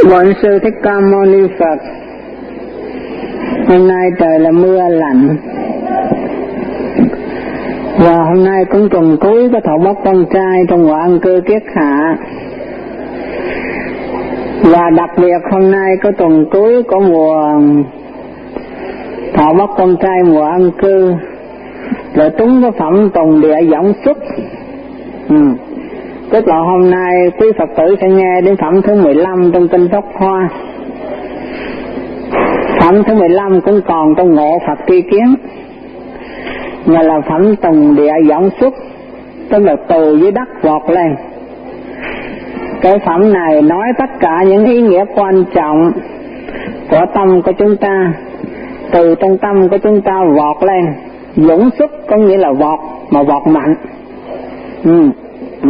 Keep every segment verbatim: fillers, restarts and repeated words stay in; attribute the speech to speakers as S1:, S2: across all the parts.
S1: Bổn Sư Thích Ca Mâu Ni Phật. Hôm nay trời là mưa lạnh, và hôm nay cũng trùng cuối có thọ bốc con trai trong mùa ăn cư kiết hạ. Và đặc biệt hôm nay có tuần cuối của mùa thọ bốc con trai mùa ăn cư, là trúng có phẩm tùng địa võng xuất. Ừ. Tức là hôm nay quý Phật tử sẽ nghe đến phẩm thứ mười lăm trong Kinh Pháp Hoa. Phẩm thứ mười lăm cũng còn trong Ngộ Phật Tri Kiến, mà là phẩm tùng địa võng xuất, tức là từ dưới đất vọt lên. Cái phẩm này nói tất cả những ý nghĩa quan trọng của tâm của chúng ta, từ trong tâm của chúng ta vọt lên. Dũng xuất có nghĩa là vọt, mà vọt mạnh. Ừ. Ừ.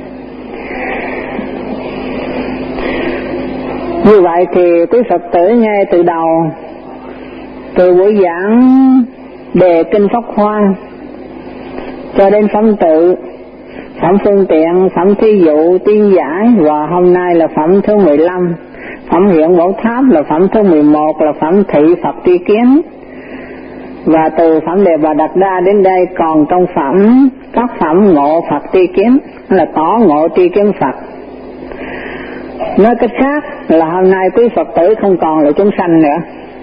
S1: Như vậy thì quý Phật tử nghe từ đầu, từ buổi giảng đề Kinh Pháp Hoa cho đến phẩm tự, phẩm phương tiện, phẩm thí dụ, tiên giải, và hôm nay là phẩm thứ mười lăm, phẩm hiện bảo tháp là phẩm thứ mười một, là phẩm thị Phật tri kiến. Và từ phẩm đề Bà Đạt Đa đến đây còn trong phẩm các phẩm ngộ Phật tri kiến, là tỏ ngộ tri kiến Phật. Nói cách khác là hôm nay quý Phật tử không còn là chúng sanh nữa,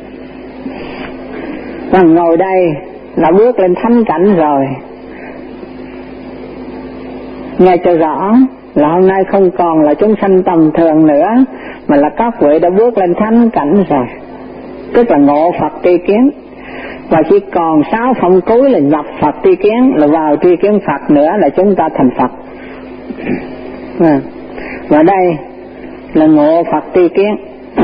S1: và ngồi đây là bước lên thánh cảnh rồi. Nghe cho rõ là hôm nay không còn là chúng sanh tầm thường nữa, mà là các vị đã bước lên thánh cảnh rồi, tức là ngộ Phật tri kiến. Và chỉ còn sáu phẩm cuối là nhập Phật tri kiến, là vào tri kiến Phật nữa là chúng ta thành Phật. À, và đây là ngộ Phật tri kiến.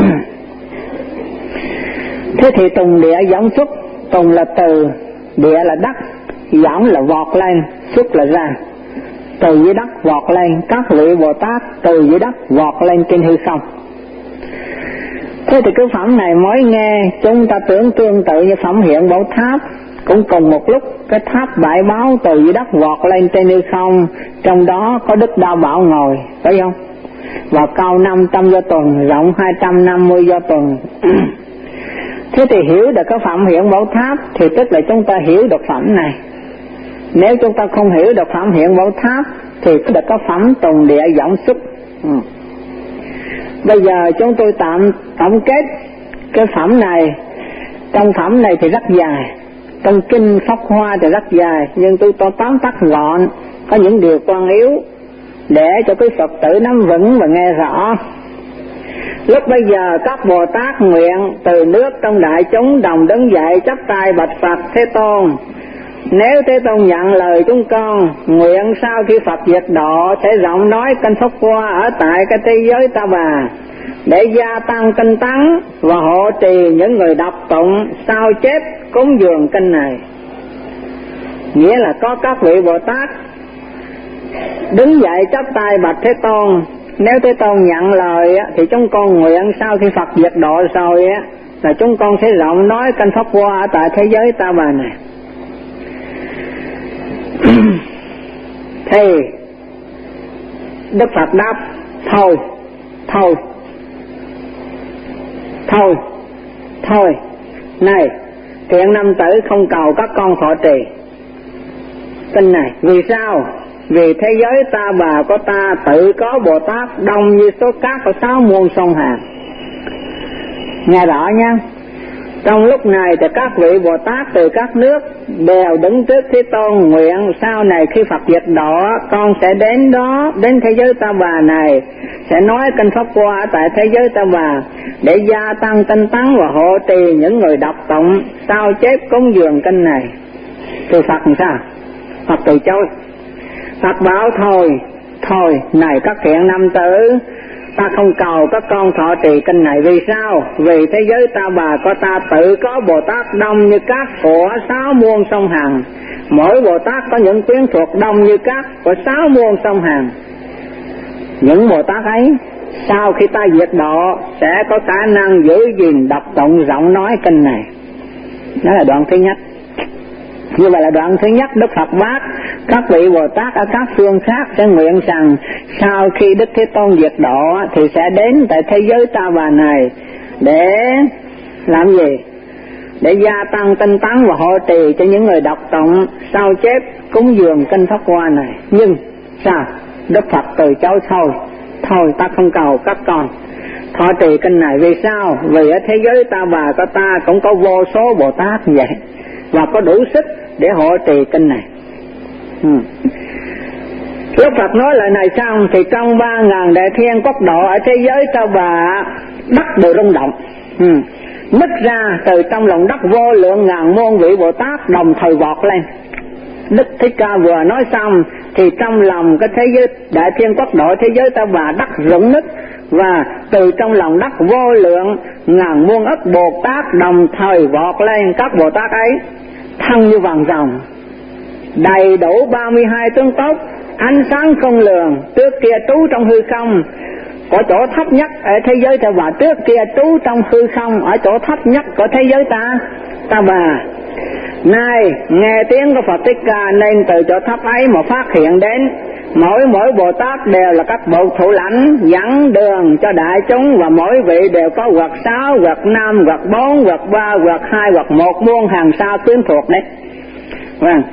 S1: Thế thì tùng địa võng xuất, tùng là từ, địa là đất, võng là vọt lên, xuất là ra. Từ dưới đất vọt lên, các vị Bồ Tát từ dưới đất vọt lên trên hư không. Thế thì cái phẩm này mới nghe chúng ta tưởng tương tự như phẩm hiện bảo tháp, cũng cùng một lúc cái tháp bãi báo từ dưới đất vọt lên trên hư không, trong đó có Đức Đa Bảo ngồi, phải không? Và cao năm trăm do tuần, rộng hai trăm năm mươi do tuần. Thế thì hiểu được cái phẩm hiện bảo tháp thì tức là chúng ta hiểu được phẩm này. Nếu chúng ta không hiểu được phẩm hiện bảo tháp thì có được cái phẩm tùng địa võng xuất. Ừ. Bây giờ chúng tôi tạm tổng kết cái phẩm này. Trong phẩm này thì rất dài, trong Kinh Pháp Hoa thì rất dài, nhưng tôi to tóm tắt gọn, có những điều quan yếu để cho quý Phật tử nắm vững và nghe rõ. Lúc bây giờ các Bồ Tát nguyện từ nước trong đại chúng đồng đứng dậy chắp tay bạch Phật: Thế Tôn, nếu Thế Tôn nhận lời chúng con, nguyện sau khi Phật diệt độ sẽ rộng nói Kinh Pháp Hoa ở tại cái thế giới Ta Bà, để gia tăng tinh tấn và hộ trì những người đọc tụng sao chép cúng dường kinh này. Nghĩa là có các vị Bồ Tát đứng dậy chắp tay bạch Thế Tôn, nếu Thế Tôn nhận lời thì chúng con nguyện sau khi Phật diệt độ rồi là chúng con sẽ rộng nói Kinh Pháp Hoa ở tại thế giới Ta Bà này. Thì Đức Phật đáp: Thôi, thôi, thôi, thôi, này, thiện nam tử không cầu các con thọ trì kinh này. Vì sao? Vì thế giới Ta Bà của ta tự có Bồ Tát đông như số cát của sáu muôn sông Hàn. Nghe rõ nha. Trong lúc này thì các vị Bồ Tát từ các nước đều đứng trước Thế Tôn nguyện sau này khi Phật diệt độ con sẽ đến đó, đến thế giới Ta Bà này, sẽ nói Kinh Pháp Hoa tại thế giới Ta Bà để gia tăng tinh tấn và hộ trì những người đọc tụng sao chép cúng dường kinh này. Thì Phật làm sao? Phật từ chối. Phật bảo: Thôi, thôi, này các thiện nam tử, ta không cầu các con thọ trì kinh này. Vì sao? Vì thế giới Ta Bà của ta tự có Bồ Tát đông như cát của sáu muôn sông Hằng. Mỗi Bồ Tát có những quyến thuộc đông như cát của sáu muôn sông Hằng. Những Bồ Tát ấy sau khi ta diệt độ sẽ có khả năng giữ gìn đọc tụng giọng nói kinh này. Đó là đoạn thứ nhất. Như vậy là đoạn thứ nhất Đức Phật bác Các vị Bồ Tát ở các phương khác sẽ nguyện rằng sau khi Đức Thế Tôn diệt độ thì sẽ đến tại thế giới Ta Bà này để làm gì? Để gia tăng tinh tấn và hộ trì cho những người đọc tụng sao chép cúng dường kinh Pháp Hoa này. Nhưng sao? Đức Phật từ chối thôi, thôi ta không cầu các con thọ trì kinh này. Vì sao? Vì ở thế giới Ta Bà của ta cũng có vô số Bồ Tát như vậy và có đủ sức để hộ trì kinh này. ừ. Đức Phật nói lời này xong thì trong ba ngàn đại thiên quốc độ ở thế giới Ta Bà đất đều rung động. ừ. Nứt ra từ trong lòng đất vô lượng ngàn muôn vị Bồ Tát đồng thời vọt lên. Đức Thích Ca vừa nói xong thì trong lòng cái thế giới đại thiên quốc độ thế giới Ta Bà đất rung nứt, và từ trong lòng đất vô lượng ngàn muôn ức Bồ Tát đồng thời vọt lên. Các Bồ Tát ấy thân như vàng ròng, đầy đủ ba mươi hai tướng tốt, ánh sáng không lường. Trước kia trú trong hư không, ở chỗ thấp nhất ở thế giới Ta Bà. Trước kia trú trong hư không ở chỗ thấp nhất của thế giới ta Ta Bà. Nay nghe tiếng của Phật Thích Ca nên từ chỗ thấp ấy mà phát hiện đến. Mỗi mỗi Bồ Tát đều là các bậc thủ lãnh dẫn đường cho đại chúng, và mỗi vị đều có hoặc sáu, hoặc năm, hoặc bốn, hoặc ba, hoặc hai, hoặc một muôn hàng sao quyến thuộc đấy. Vâng.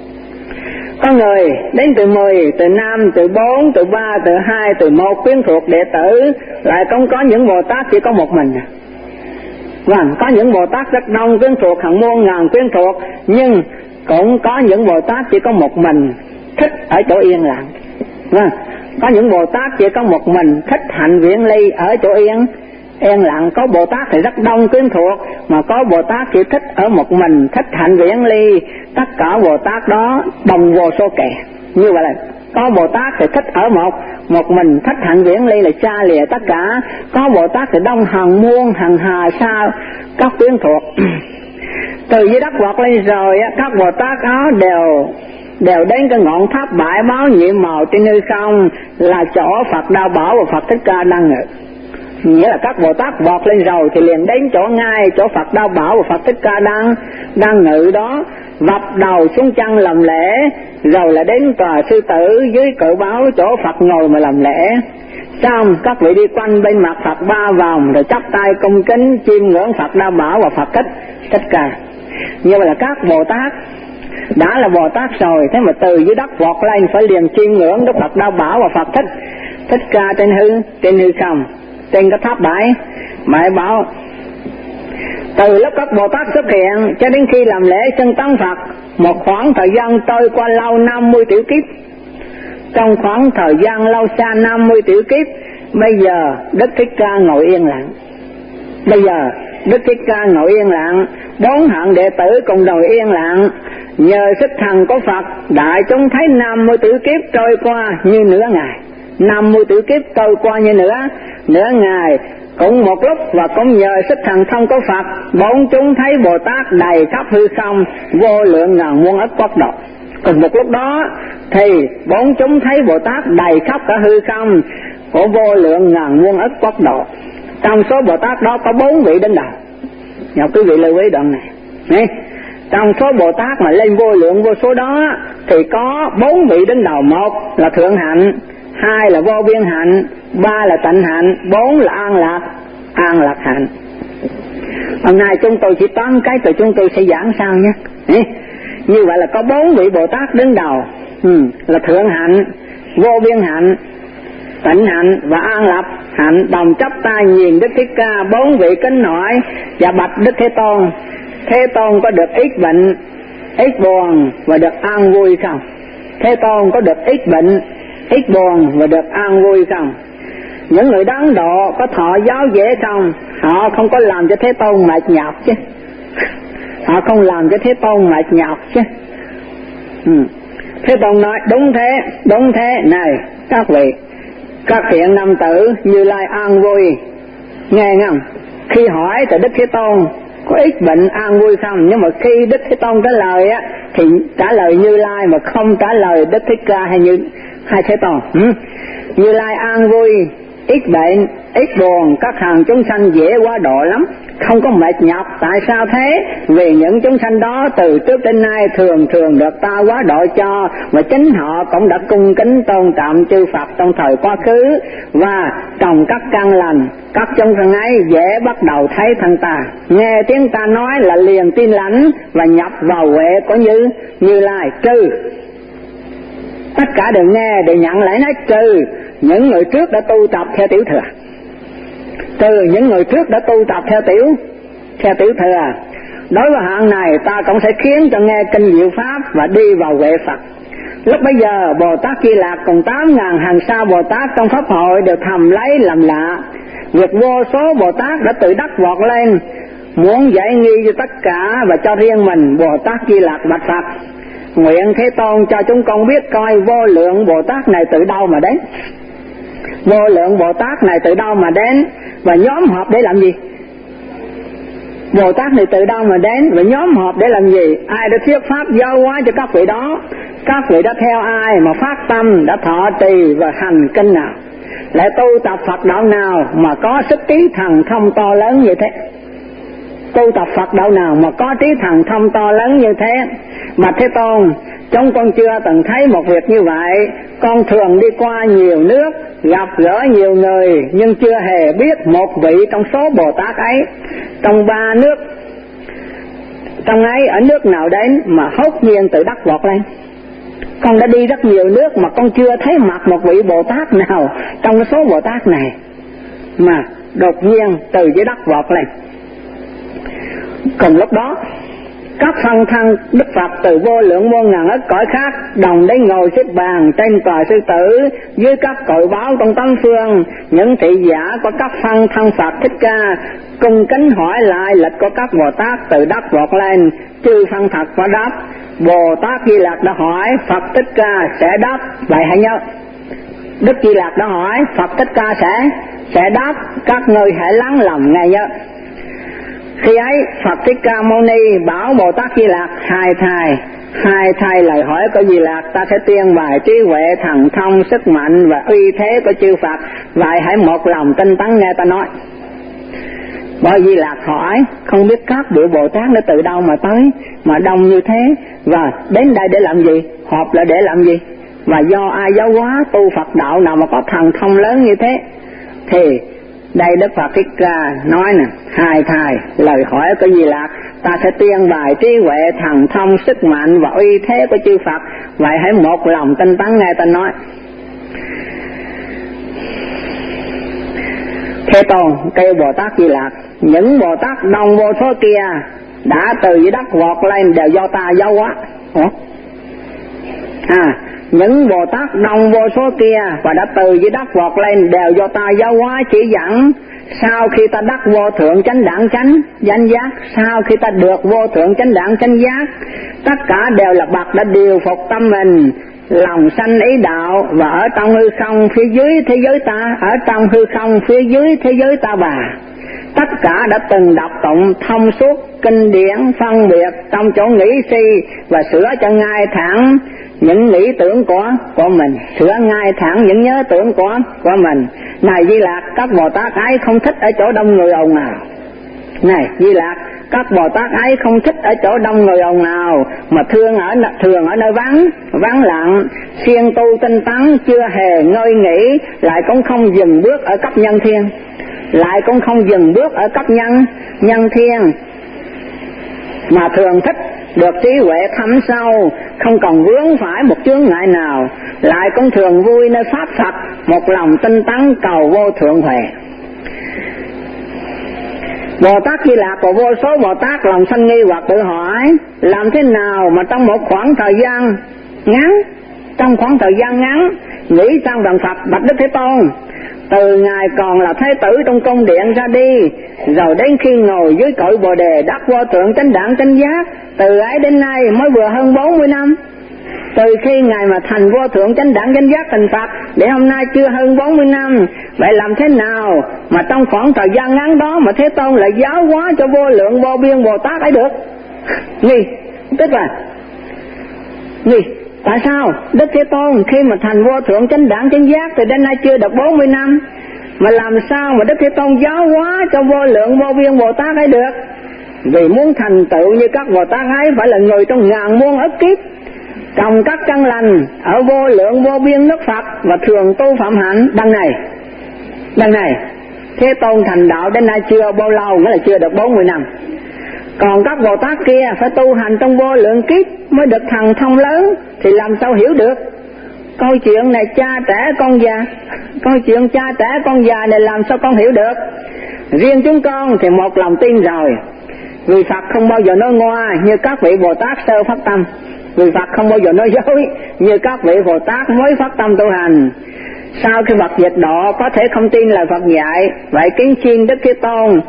S1: Có người đến từ mười, từ năm, từ bốn, từ ba, từ hai, từ một quyến thuộc đệ tử. Lại cũng có những Bồ Tát chỉ có một mình. Vâng, có những Bồ Tát rất đông quyến thuộc, hàng muôn ngàn quyến thuộc. Nhưng cũng có những Bồ Tát chỉ có một mình, thích ở chỗ yên lặng. Vâng, có những Bồ Tát chỉ có một mình, thích hạnh viễn ly ở chỗ yên yên lặng. Có Bồ Tát thì rất đông quyến thuộc, mà có Bồ Tát chỉ thích ở một mình, thích hạnh viễn ly. Tất cả Bồ Tát đó đồng vô số kẻ. Như vậy là có Bồ Tát thì thích ở một một mình, thích hạnh viễn ly là xa lìa tất cả. Có Bồ Tát thì đông hàng muôn hàng hà sao các quyến thuộc. Từ dưới đất vọt lên rồi các Bồ Tát đó đều đều đến cái ngọn tháp bãi báo nhiệm màu trên hư không, là chỗ Phật Đau Bảo và Phật Thích Ca đang ngự. Nghĩa là các Bồ Tát vọt lên rồi thì liền đến chỗ ngay chỗ Phật Đau Bảo và Phật Thích Ca đang đang ngự đó, vập đầu xuống chân làm lễ, rồi là đến tòa sư tử dưới cự báo chỗ Phật ngồi mà làm lễ. Xong các vị đi quanh bên mặt Phật ba vòng, rồi chắp tay cung kính chiêm ngưỡng Phật Đau Bảo và Phật Thích Thích Ca. Như vậy là các Bồ Tát đã là Bồ Tát rồi, thế mà từ dưới đất vọt lên phải liền chiêm ngưỡng Đức Phật Đau Bảo và Phật Thích Thích Ca trên hư trên hư không, trên cái tháp bãi bãi bảo. Từ lúc các Bồ Tát xuất hiện cho đến khi làm lễ xưng tán Phật, một khoảng thời gian trôi qua lâu năm mươi tiểu kiếp. Trong khoảng thời gian lâu xa năm mươi tiểu kiếp, bây giờ Đức Thích Ca ngồi yên lặng. Bây giờ Đức Thích Ca ngồi yên lặng, bốn hạng đệ tử cùng ngồi yên lặng. Nhờ sức thần của Phật, đại chúng thấy năm mươi tiểu kiếp trôi qua như nửa ngày. năm mươi tiểu kiếp trôi qua như nửa nửa ngày. Cũng một lúc và cũng nhờ sức thần thông của Phật, bốn chúng thấy Bồ Tát đầy khắp hư không, vô lượng ngàn muôn ức quốc độ. Cùng một lúc đó thì bốn chúng thấy Bồ Tát đầy khắp cả hư không của vô lượng ngàn muôn ức quốc độ. Trong số Bồ Tát đó có bốn vị đứng đầu. Nhờ quý vị lưu ý đoạn này. Này, trong số Bồ Tát mà lên vô lượng vô số đó thì có bốn vị đứng đầu. Một là thượng hạnh, hai là vô biên hạnh, ba là tịnh hạnh, bốn là an lạc an lạc hạnh. Hôm nay chúng tôi chỉ tóm cái từ chúng tôi sẽ giảng sau nhé. Như vậy là có bốn vị Bồ Tát đứng đầu, ừ, là thượng hạnh, vô biên hạnh, tịnh hạnh và an lạc hạnh, đồng chắp tay nhìn Đức Thích Ca. Bốn vị kính hỏi và bạch Đức Thế Tôn: Thế Tôn có được ít bệnh, ít buồn và được an vui không? Thế Tôn có được ít bệnh, ít buồn và được an vui không? Những người Ấn Độ có thọ giáo dễ không? Họ không có làm cho Thế Tôn mệt nhọc chứ. Họ không làm cho Thế Tôn mệt nhọc chứ. ừ. Thế Tôn nói: đúng thế, đúng thế. Này các vị, các hiện nam tử Như Lai an vui. Nghe không? Khi hỏi từ Đức Thế Tôn có ít bệnh an vui không, nhưng mà khi Đức Thế Tôn trả lời á thì trả lời Như Lai mà không trả lời Đức Thích Ca hay như hai Thế Tôn. ừ. Như Lai an vui, ít bệnh, ít buồn, các hàng chúng sanh dễ quá độ lắm, không có mệt nhọc. Tại sao thế? Vì những chúng sanh đó từ trước đến nay thường thường được ta quá độ cho, và chính họ cũng đã cung kính tôn trọng chư Phật trong thời quá khứ, và trồng các căn lành. Các chúng sanh ấy dễ bắt đầu thấy thân ta, nghe tiếng ta nói là liền tin lãnh và nhập vào huệ của Như Như Lai, trừ tất cả đều nghe đều nhận lại, nói trừ những người trước đã tu tập theo tiểu thừa, trừ những người trước đã tu tập theo tiểu theo tiểu thừa. Đối với hạng này ta cũng sẽ khiến cho nghe kinh diệu pháp và đi vào huệ Phật. Lúc bấy giờ Bồ Tát Di Lạc cùng tám ngàn hàng sa Bồ Tát trong pháp hội đều thầm lấy làm lạ việc vô số Bồ Tát đã tự đắc vọt lên muốn giải nghi cho tất cả và cho riêng mình. Bồ Tát Di Lạc bạch Phật: nguyện Thế Tôn cho chúng con biết coi vô lượng Bồ Tát này từ đâu mà đến, vô lượng Bồ Tát này từ đâu mà đến và nhóm họp để làm gì? Bồ Tát này từ đâu mà đến và nhóm họp để làm gì? Ai đã thuyết pháp giáo hóa cho các vị đó? Các vị đã theo ai mà phát tâm, đã thọ trì và hành kinh nào? Lại tu tập Phật đạo nào mà có sức trí thần thông to lớn như thế? Tu tập Phật đạo nào mà có trí thần thông to lớn như thế? Mà Thế Tôn, chúng con chưa từng thấy một việc như vậy. Con thường đi qua nhiều nước, gặp gỡ nhiều người, nhưng chưa hề biết một vị trong số Bồ Tát ấy, trong ba nước, trong ấy ở nước nào đến mà hốt nhiên tự đắc vọt lên. Con đã đi rất nhiều nước mà con chưa thấy mặt một vị Bồ Tát nào trong số Bồ Tát này mà đột nhiên từ dưới đất vọt lên. Cùng lúc đó, các phân thân Đức Phật từ vô lượng vô ngàn ức cõi khác đồng đến ngồi xếp bàn trên tòa sư tử, dưới các cội báo trong tám phương. Những thị giả của các phân thân Phật Thích Ca cung kính hỏi lại lịch của các Bồ Tát từ đất vọt lên. Chư phân thật có đáp. Bồ Tát Di Lạc đã hỏi, Phật Thích Ca sẽ đáp. Vậy hãy nhớ, Đức Di Lạc đã hỏi, Phật Thích Ca sẽ sẽ đáp. Các ngươi hãy lắng lòng nghe nhớ. Khi ấy Phật Thích Ca Mâu Ni bảo Bồ Tát Di Lạc: hai thầy hai thầy lời hỏi của Di Lạc, ta sẽ tuyên bài trí huệ thần thông sức mạnh và uy thế của chư Phật, vậy hãy một lòng tinh tấn nghe ta nói. Bởi Di Lạc hỏi, không biết các vị Bồ Tát đã từ đâu mà tới mà đông như thế, và đến đây để làm gì, họp lại để làm gì, và do ai giáo hóa, tu Phật đạo nào mà có thần thông lớn như thế? Thì đây Đức Phật Thích Ca nói nè: hai thầy lời hỏi của Di Lạc, ta sẽ tuyên bài trí huệ thần thông sức mạnh và uy thế của chư Phật, vậy hãy một lòng tinh tấn nghe ta nói. Thế Tôn kêu Bồ Tát Di Lạc: những Bồ Tát đông vô số kia đã từ dưới đất vọt lên đều do ta giáo hóa. Ủa? À, những Bồ Tát đông vô số kia và đã từ dưới đất vọt lên đều do ta giáo hóa chỉ dẫn. Sau khi ta đắc vô thượng chánh đẳng chánh chánh giác, sau khi ta được vô thượng chánh đẳng chánh giác, tất cả đều là bậc đã điều phục tâm mình, lòng sanh ý đạo, và ở trong hư không phía dưới thế giới ta, ở trong hư không phía dưới thế giới ta bà, tất cả đã từng đọc tụng thông suốt kinh điển phân biệt trong chỗ nghĩ si và sửa cho ngay thẳng những nghĩ tưởng của của mình, sửa ngay thẳng những nhớ tưởng của của mình. Này Di Lạc, các Bồ Tát ấy không thích ở chỗ đông người ồn ào. Này Di Lạc, các Bồ Tát ấy không thích ở chỗ đông người ồn ào, mà thường ở thường ở nơi vắng vắng lặng, siêng tu tinh tấn, chưa hề ngơi nghỉ, lại cũng không dừng bước ở cấp nhân thiên, lại cũng không dừng bước ở cấp nhân nhân thiên, mà thường thích được trí huệ thâm sâu, không còn vướng phải một chướng ngại nào, lại cũng thường vui nơi pháp Phật, một lòng tinh tấn cầu vô thượng huệ. Bồ Tát Di Lạc của vô số Bồ Tát lòng sanh nghi hoặc tự hỏi, làm thế nào mà trong một khoảng thời gian ngắn, trong khoảng thời gian ngắn nghĩ sang đàn Phật bạch Đức Thế Tôn, từ ngài còn là thái tử trong cung điện ra đi, rồi đến khi ngồi dưới cội Bồ Đề đắc vô thượng chánh đẳng chánh giác, từ ấy đến nay mới vừa hơn bốn mươi năm. Từ khi ngài mà thành vô thượng chánh đẳng chánh giác thành Phật để hôm nay chưa hơn bốn mươi năm. Vậy làm thế nào mà trong khoảng thời gian ngắn đó mà Thế Tôn lại giáo hóa cho vô lượng vô biên Bồ Tát ấy được? Nghi, tức là nghi. Tại sao Đức Thế Tôn khi mà thành vô thượng chánh đẳng chánh giác thì đến nay chưa được bốn mươi năm, Mà làm sao mà Đức Thế Tôn giáo hóa cho vô lượng vô biên Bồ Tát ấy được? Vì muốn thành tựu như các Bồ Tát ấy phải là người trong ngàn muôn ức kiếp, trồng các căn lành ở vô lượng vô biên nước Phật và thường tu phạm hạnh. Đằng này, đằng này Thế Tôn thành đạo đến nay chưa bao lâu, nghĩa là chưa được bốn mươi năm. Còn các Bồ Tát kia phải tu hành trong vô lượng kiếp mới được thần thông lớn, thì làm sao hiểu được? Câu chuyện này cha trẻ con già, câu chuyện cha trẻ con già này làm sao con hiểu được? Riêng chúng con thì một lòng tin rồi, vì Phật không bao giờ nói ngoa như các vị Bồ Tát sơ phát tâm, vì Phật không bao giờ nói dối như các vị Bồ Tát mới phát tâm tu hành. Sau khi Phật dịch độ có thể không tin lời Phật dạy, vậy kính xin Đức Thế Tôn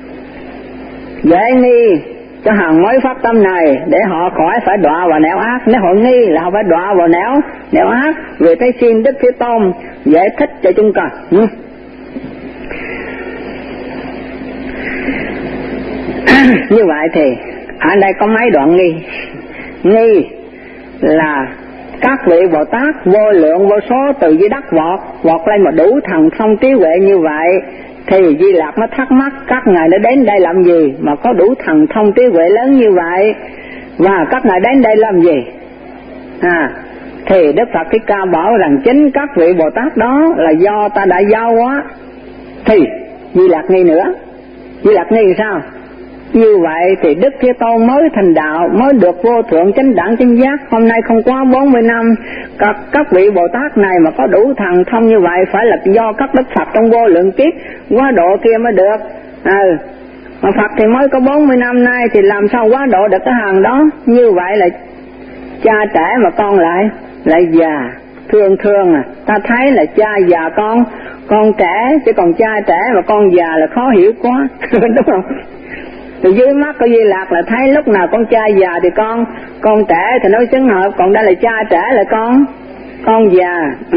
S1: dễ nghi cho hàng mới phát tâm này, để họ khỏi phải đọa vào nẻo ác. Nếu họ nghi là họ phải đọa vào nẻo nẻo ác. Vì thế xin Đức Thế Tôn giải thích cho chúng con. Ừ. Như vậy thì ở đây có mấy đoạn nghi. Nghi là các vị Bồ Tát vô lượng vô số từ dưới đất vọt vọt lên mà đủ thần thông trí huệ như vậy, thì Di Lặc nó thắc mắc các ngài đã đến đây làm gì mà có đủ thần thông trí huệ lớn như vậy, và các ngài đến đây làm gì? À, thì Đức Phật Thích Ca bảo rằng chính các vị Bồ Tát đó là do ta đã giao hóa. Thì Di Lặc nghi nữa. Di Lặc nghi sao? Như vậy thì Đức Thế Tôn mới thành đạo, mới được vô thượng chánh đẳng chánh giác, hôm nay không quá bốn mươi năm. Các, các vị Bồ Tát này mà có đủ thần thông như vậy phải là do các Đức Phật trong vô lượng kiếp quá độ kia mới được. Ừ. Mà Phật thì mới có bốn mươi năm nay thì làm sao quá độ được cái hàng đó? Như vậy là cha trẻ mà con lại lại già. Thường thường à, ta thấy là cha già con con trẻ, chứ còn cha trẻ mà con già là khó hiểu quá. Đúng không? Từ dưới mắt của Di Lặc là thấy lúc nào con cha già thì con con trẻ thì nói xứng hợp, còn đây là cha trẻ là con con già. Ừ.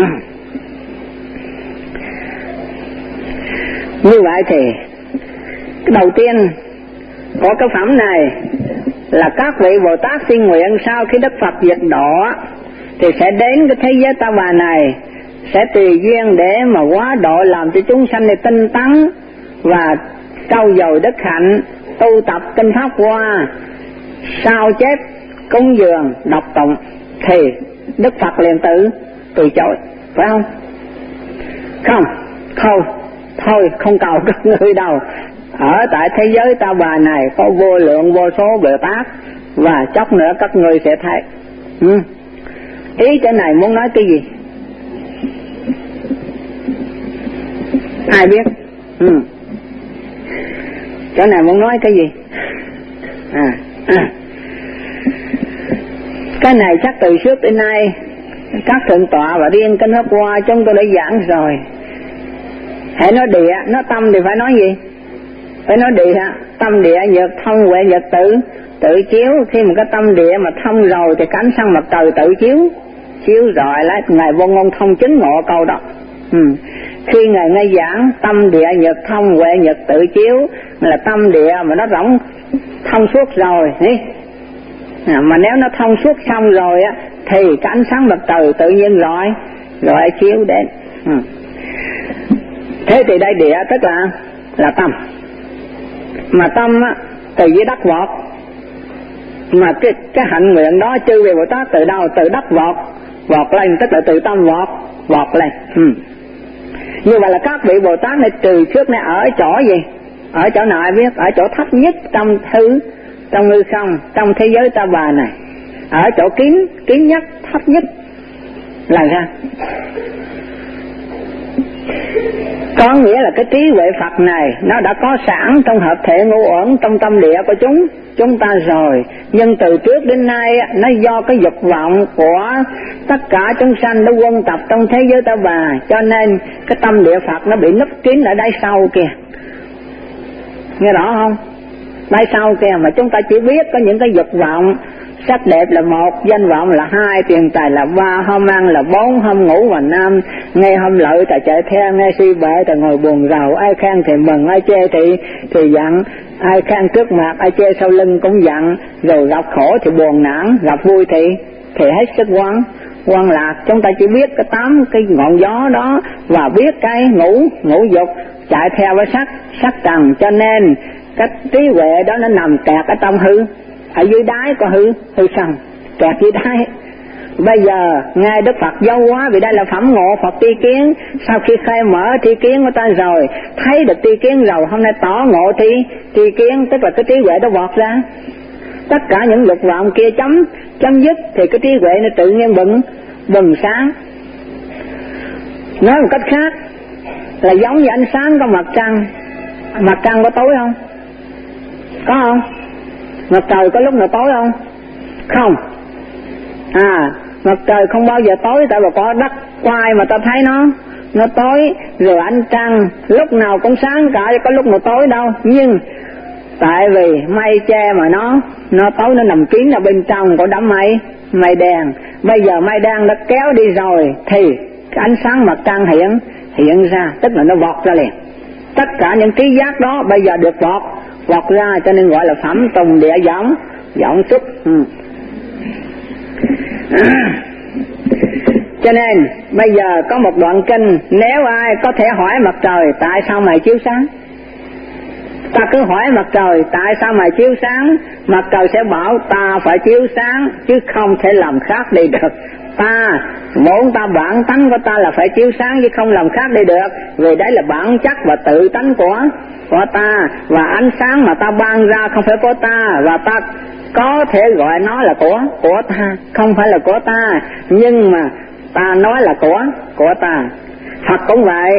S1: Như vậy thì đầu tiên của cái phẩm này là các vị Bồ Tát xin nguyện sau khi Đức Phật diệt độ thì sẽ đến cái thế giới ta bà này, sẽ tùy duyên để mà hóa độ, làm cho chúng sanh này tinh tấn và trau dồi đức hạnh, tu tập kinh pháp qua, sao chép cúng dường đọc tụng, thì Đức Phật liền tự từ chối, phải không? Không, thôi, thôi không cầu các ngươi đâu. Ở tại thế giới ta bà này có vô lượng vô số Bồ Tát, và chốc nữa các ngươi sẽ thấy. Ừ. Ý cái này muốn nói cái gì? Ai biết? Ừ. Chỗ này muốn nói cái gì? À, à. Cái này chắc từ trước đến nay các thượng tọa và riêng kinh pháp hoa chúng tôi đã giảng rồi. Hãy nói địa, nói tâm thì phải nói gì? Phải nói địa, tâm địa nhược thông huệ nhật tự tự chiếu. Khi mà cái tâm địa mà thông rồi thì cánh sang mặt trời tự chiếu chiếu rồi lấy ngài Vô Ngôn thông chứng ngộ câu đó. Ừ. Khi ngài nghe giảng tâm địa nhật thông huệ nhật tự chiếu là tâm địa mà nó rỗng thông suốt rồi ý. À, mà nếu nó thông suốt xong rồi á thì cái ánh sáng mặt trời tự nhiên rồi rồi chiếu đến. Ừ. Thế thì đây địa tức là là tâm, mà tâm á từ dưới đất vọt, mà cái cái hạnh nguyện đó chư vị Bồ Tát từ đâu? Từ đất vọt vọt lên, tức là từ tâm vọt vọt lên. Ừ. Như vậy là các vị Bồ Tát này từ trước này ở chỗ gì? Ở chỗ nào ai biết? Ở chỗ thấp nhất trong thứ, trong hư không, trong thế giới ta bà này. Ở chỗ kín, kín nhất, thấp nhất là ra. Có nghĩa là cái trí huệ Phật này nó đã có sẵn trong hợp thể ngũ uẩn trong tâm địa của chúng chúng ta rồi, nhưng từ trước đến nay nó do cái dục vọng của tất cả chúng sanh nó quân tập trong thế giới ta bà, cho nên cái tâm địa Phật nó bị núp kín ở đáy sau kìa. Nghe rõ không? Đáy sau kìa, mà chúng ta chỉ biết có những cái dục vọng. Sắc đẹp là một, danh vọng là hai, tiền tài là ba, hôm ăn là bốn, hôm ngủ và năm, nghe hôm lợi ta chạy theo, nghe si bệ ta ngồi buồn rầu, ai khen thì mừng, ai chê thì thì giận, ai khen trước mặt, ai chê sau lưng cũng giận, rồi gặp khổ thì buồn nản, gặp vui thì thì hết sức quán. Quan Lạc chúng ta chỉ biết cái tám cái ngọn gió đó và biết cái ngũ ngũ dục chạy theo với sắc sắc trần, cho nên cái trí huệ đó nó nằm kẹt ở trong hư, ở dưới đáy có hư hư sân, kẹt dưới đáy. Bây giờ ngài Đức Phật dâu quá vì đây là phẩm ngộ Phật tri kiến, sau khi khai mở tri kiến của ta rồi, thấy được tri kiến rồi, hôm nay tỏ ngộ tri tri kiến, tức là cái trí huệ đó vọt ra, tất cả những dục vọng kia chấm chấm dứt thì cái trí huệ nó tự nhiên bừng bừng sáng. Nói một cách khác là giống như ánh sáng của mặt trăng. Mặt trăng có tối không? Có không? Mặt trời có lúc nào tối không? Không. À, mặt trời không bao giờ tối, tại vì có đất quay mà ta thấy nó nó tối. Rồi ánh trăng lúc nào cũng sáng cả, có lúc nào tối đâu. Nhưng tại vì mây che mà nó nó tối, nó nằm kín ở bên trong của đám mây mây đen. Bây giờ mây đen đã kéo đi rồi thì cái ánh sáng mặt trăng hiện hiện ra, tức là nó vọt ra liền. Tất cả những trí giác đó bây giờ được vọt vọt ra, cho nên gọi là phẩm tùng địa võng võng xuất. Ừ. À, cho nên bây giờ có một đoạn kinh, nếu ai có thể hỏi mặt trời tại sao mày chiếu sáng, ta cứ hỏi mặt trời tại sao mày chiếu sáng, mặt trời sẽ bảo ta phải chiếu sáng chứ không thể làm khác đi được. Ta muốn ta bản tánh của ta là phải chiếu sáng chứ không làm khác đi được, vì đấy là bản chất và tự tánh của của ta, và ánh sáng mà ta ban ra không phải của ta, và ta có thể gọi nó là của của ta, không phải là của ta, nhưng mà ta nói là của của ta. Phật cũng vậy,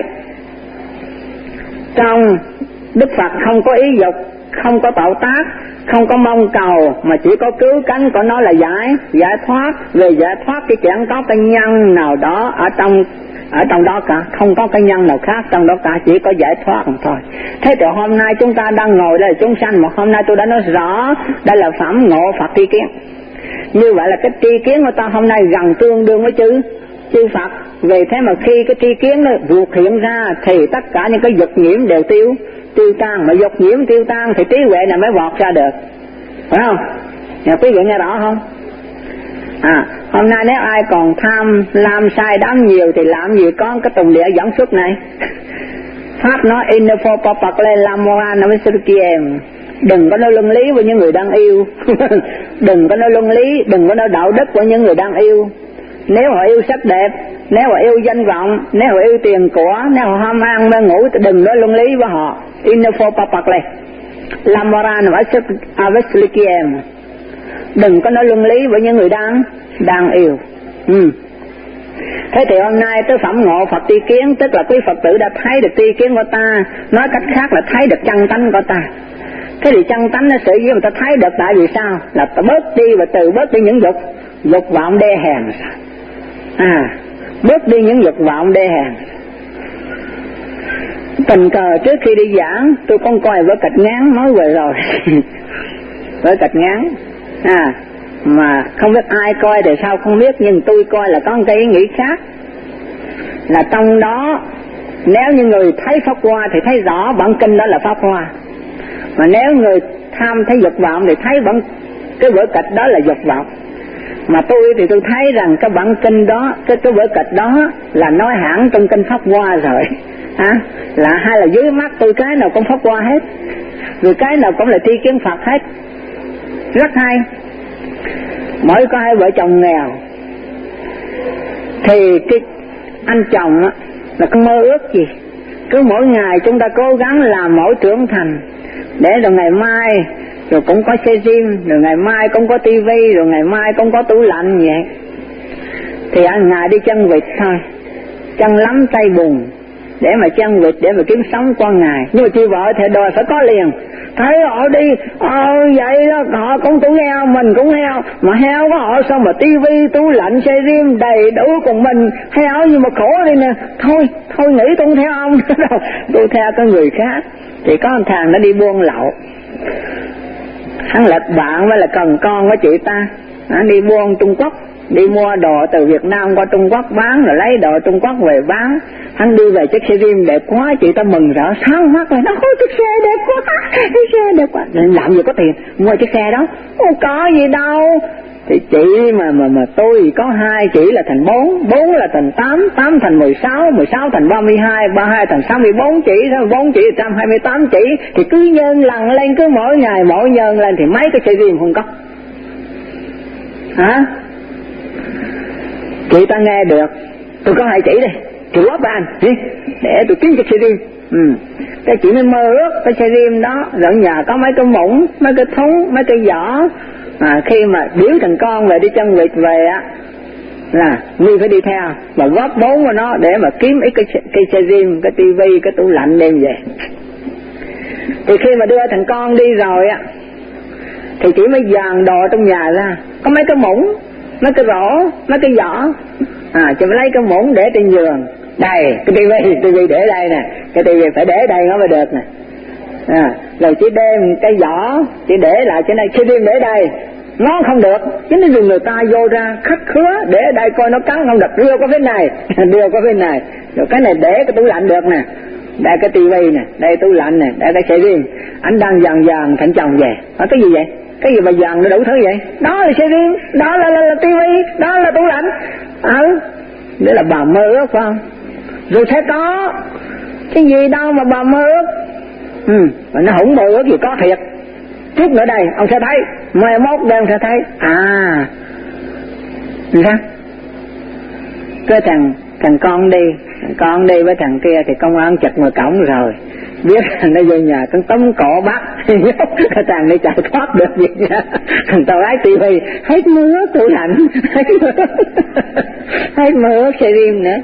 S1: trong Đức Phật không có ý dục, không có tạo tác, không có mong cầu, mà chỉ có cứu cánh của nó là giải giải thoát. Về giải thoát cái chẳng có cái nhân nào đó ở trong ở trong đó cả, không có cái nhân nào khác trong đó cả, chỉ có giải thoát thôi. Thế thì hôm nay chúng ta đang ngồi đây là chúng sanh, mà hôm nay tôi đã nói rõ đây là phẩm ngộ Phật tri kiến. Như vậy là cái tri kiến của ta hôm nay gần tương đương với chư chư Phật. Vì thế mà khi cái tri kiến nó vụt hiện ra thì tất cả những cái dục nhiễm đều tiêu tiêu tan, mà dục nhiễm tiêu tan thì trí huệ này mới vọt ra được, phải không? Nhà quý vị nghe rõ không? À, hôm nay nếu ai còn tham lam sai đắm nhiều thì làm gì có cái tùng địa dẫn xuất này. Pháp nói info papak lên làm moran nó mới sư kia em. Đừng có nói luân lý với những người đang yêu. Đừng có nói luân lý, đừng có nói đạo đức của những người đang yêu. Nếu họ yêu sắc đẹp, nếu họ yêu danh vọng, nếu họ yêu tiền của, nếu họ ham ăn mê ngủ thì đừng nói luân lý với họ. Info papak lên làm moran nó mới sư kia em. Đừng có nói luân lý với những người đang đang yêu. Ừ. Thế thì hôm nay tới phẩm ngộ Phật tri kiến, tức là quý Phật tử đã thấy được tri kiến của ta, nói cách khác là thấy được chân tánh của ta. Thế thì chân tánh nó sự gì mà ta thấy được, tại vì sao? Là ta bớt đi và từ bớt đi những dục dục vọng đê hèn. À, bớt đi những dục vọng đê hèn. Tình cờ trước khi đi giảng tôi con coi vở kịch ngắn nói về rồi. Vở kịch ngắn à, mà không biết ai coi thì sao không biết, nhưng tôi coi là có một cái ý nghĩ khác, là trong đó nếu như người thấy pháp hoa thì thấy rõ bản kinh đó là pháp hoa, mà nếu người tham thấy dục vọng thì thấy bản cái vở kịch đó là dục vọng. Mà tôi thì tôi thấy rằng cái bản kinh đó, cái cái vở kịch đó là nói hẳn trong kinh pháp hoa rồi. À, là hay là dưới mắt tôi cái nào cũng pháp hoa hết, rồi cái nào cũng là tri kiến Phật hết, rất hay. Mỗi có hai vợ chồng nghèo thì cái anh chồng á là có mơ ước gì, cứ mỗi ngày chúng ta cố gắng làm mỗi trưởng thành, để rồi ngày mai rồi cũng có xe gym, rồi ngày mai cũng có tivi, rồi ngày mai cũng có tủ lạnh vậy. Thì anh ngày đi chân vịt thôi, chân lắm tay bùn để mà chân vịt để mà kiếm sống qua ngày. Nhưng mà chị vợ thì đòi phải có liền. Thấy họ đi ờ vậy đó, họ cũng tủ heo, mình cũng heo, mà heo của họ sao mà tivi, tủ lạnh, xe rim đầy đủ, còn mình heo nhưng mà khổ đi nè. Thôi, thôi nghĩ tôi không theo ông đâu, tôi theo cái người khác. Thì có một thằng nó đi buôn lậu, hắn lệch bạn với là cần con của chị ta, hắn đi buôn Trung Quốc, đi mua đồ từ Việt Nam qua Trung Quốc bán, rồi lấy đồ Trung Quốc về bán. Hắn đi về chiếc xe rim đẹp quá, chị ta mừng rỡ sáng mắt rồi, nó ôi chiếc xe đẹp quá, chiếc xe đẹp quá. Làm gì có tiền mua chiếc xe đó? Không có gì đâu, Thì chị mà mà mà tôi có hai chỉ là thành bốn, bốn là thành tám, tám thành mười sáu, mười sáu thành ba mươi hai, ba mươi hai thành sáu mươi bốn chỉ, sáu mươi bốn chỉ là một trăm hai mươi tám chỉ. Thì cứ nhân lần lên, cứ mỗi ngày mỗi nhân lên thì mấy cái chơi riêng không có. Hả? Chị ta nghe được, tôi có hai chỉ đây, chị góp bàn để tôi kiếm cái chơi riêng. Ừ. Cái chị mới mơ ước cái chơi riêng đó, rồi nhà có mấy cái muỗng, mấy cái thúng, mấy cái giỏ. À, khi mà biếu thằng con về đi chân vịt về á là Nhi phải đi theo và góp vốn vào nó để mà kiếm ít cái cái xe riêng, cái tivi, cái tủ lạnh đem về. Thì khi mà đưa thằng con đi rồi á thì chỉ mới dàn đồ trong nhà ra, có mấy cái muỗng, mấy cái rổ, mấy cái giỏ. À, chị mới lấy cái muỗng để trên giường, đây cái tivi, tivi để đây nè, cái tivi phải để đây nó mới được nè. À, rồi chỉ đem cái giỏ chỉ để lại trên đây, khi đem để đây nó không được, chính là người ta vô ra khắc khứa để ở đây coi nó cắn không được, đưa qua phía này đưa qua phía này, rồi cái này để cái tủ lạnh được nè, đây cái tivi nè, đây tủ lạnh nè, đây cái xe riêng. Anh đang dàn dàn thằng chồng về, à, cái gì vậy, cái gì mà dàn nó đủ thứ vậy, đó là xe riêng, đó là, là, là tivi, đó là tủ lạnh. Ừ, để là bà mơ ước phải không, rồi sẽ có cái gì đâu mà bà mơ ước. Ừ, mà nó không mơ ước gì có thiệt. Chút nữa đây ông sẽ thấy, mai mốt đây ông sẽ thấy. À sao cái thằng thằng con đi thằng con đi với thằng kia thì công an chặt ngoài cổng rồi, biết thằng nó về nhà con tóm cổ bắt cái thằng đi chạy thoát được gì nha. Thằng tao lái tivi hết mưa tủ lạnh hết mưa hết mưa xe riêng nữa.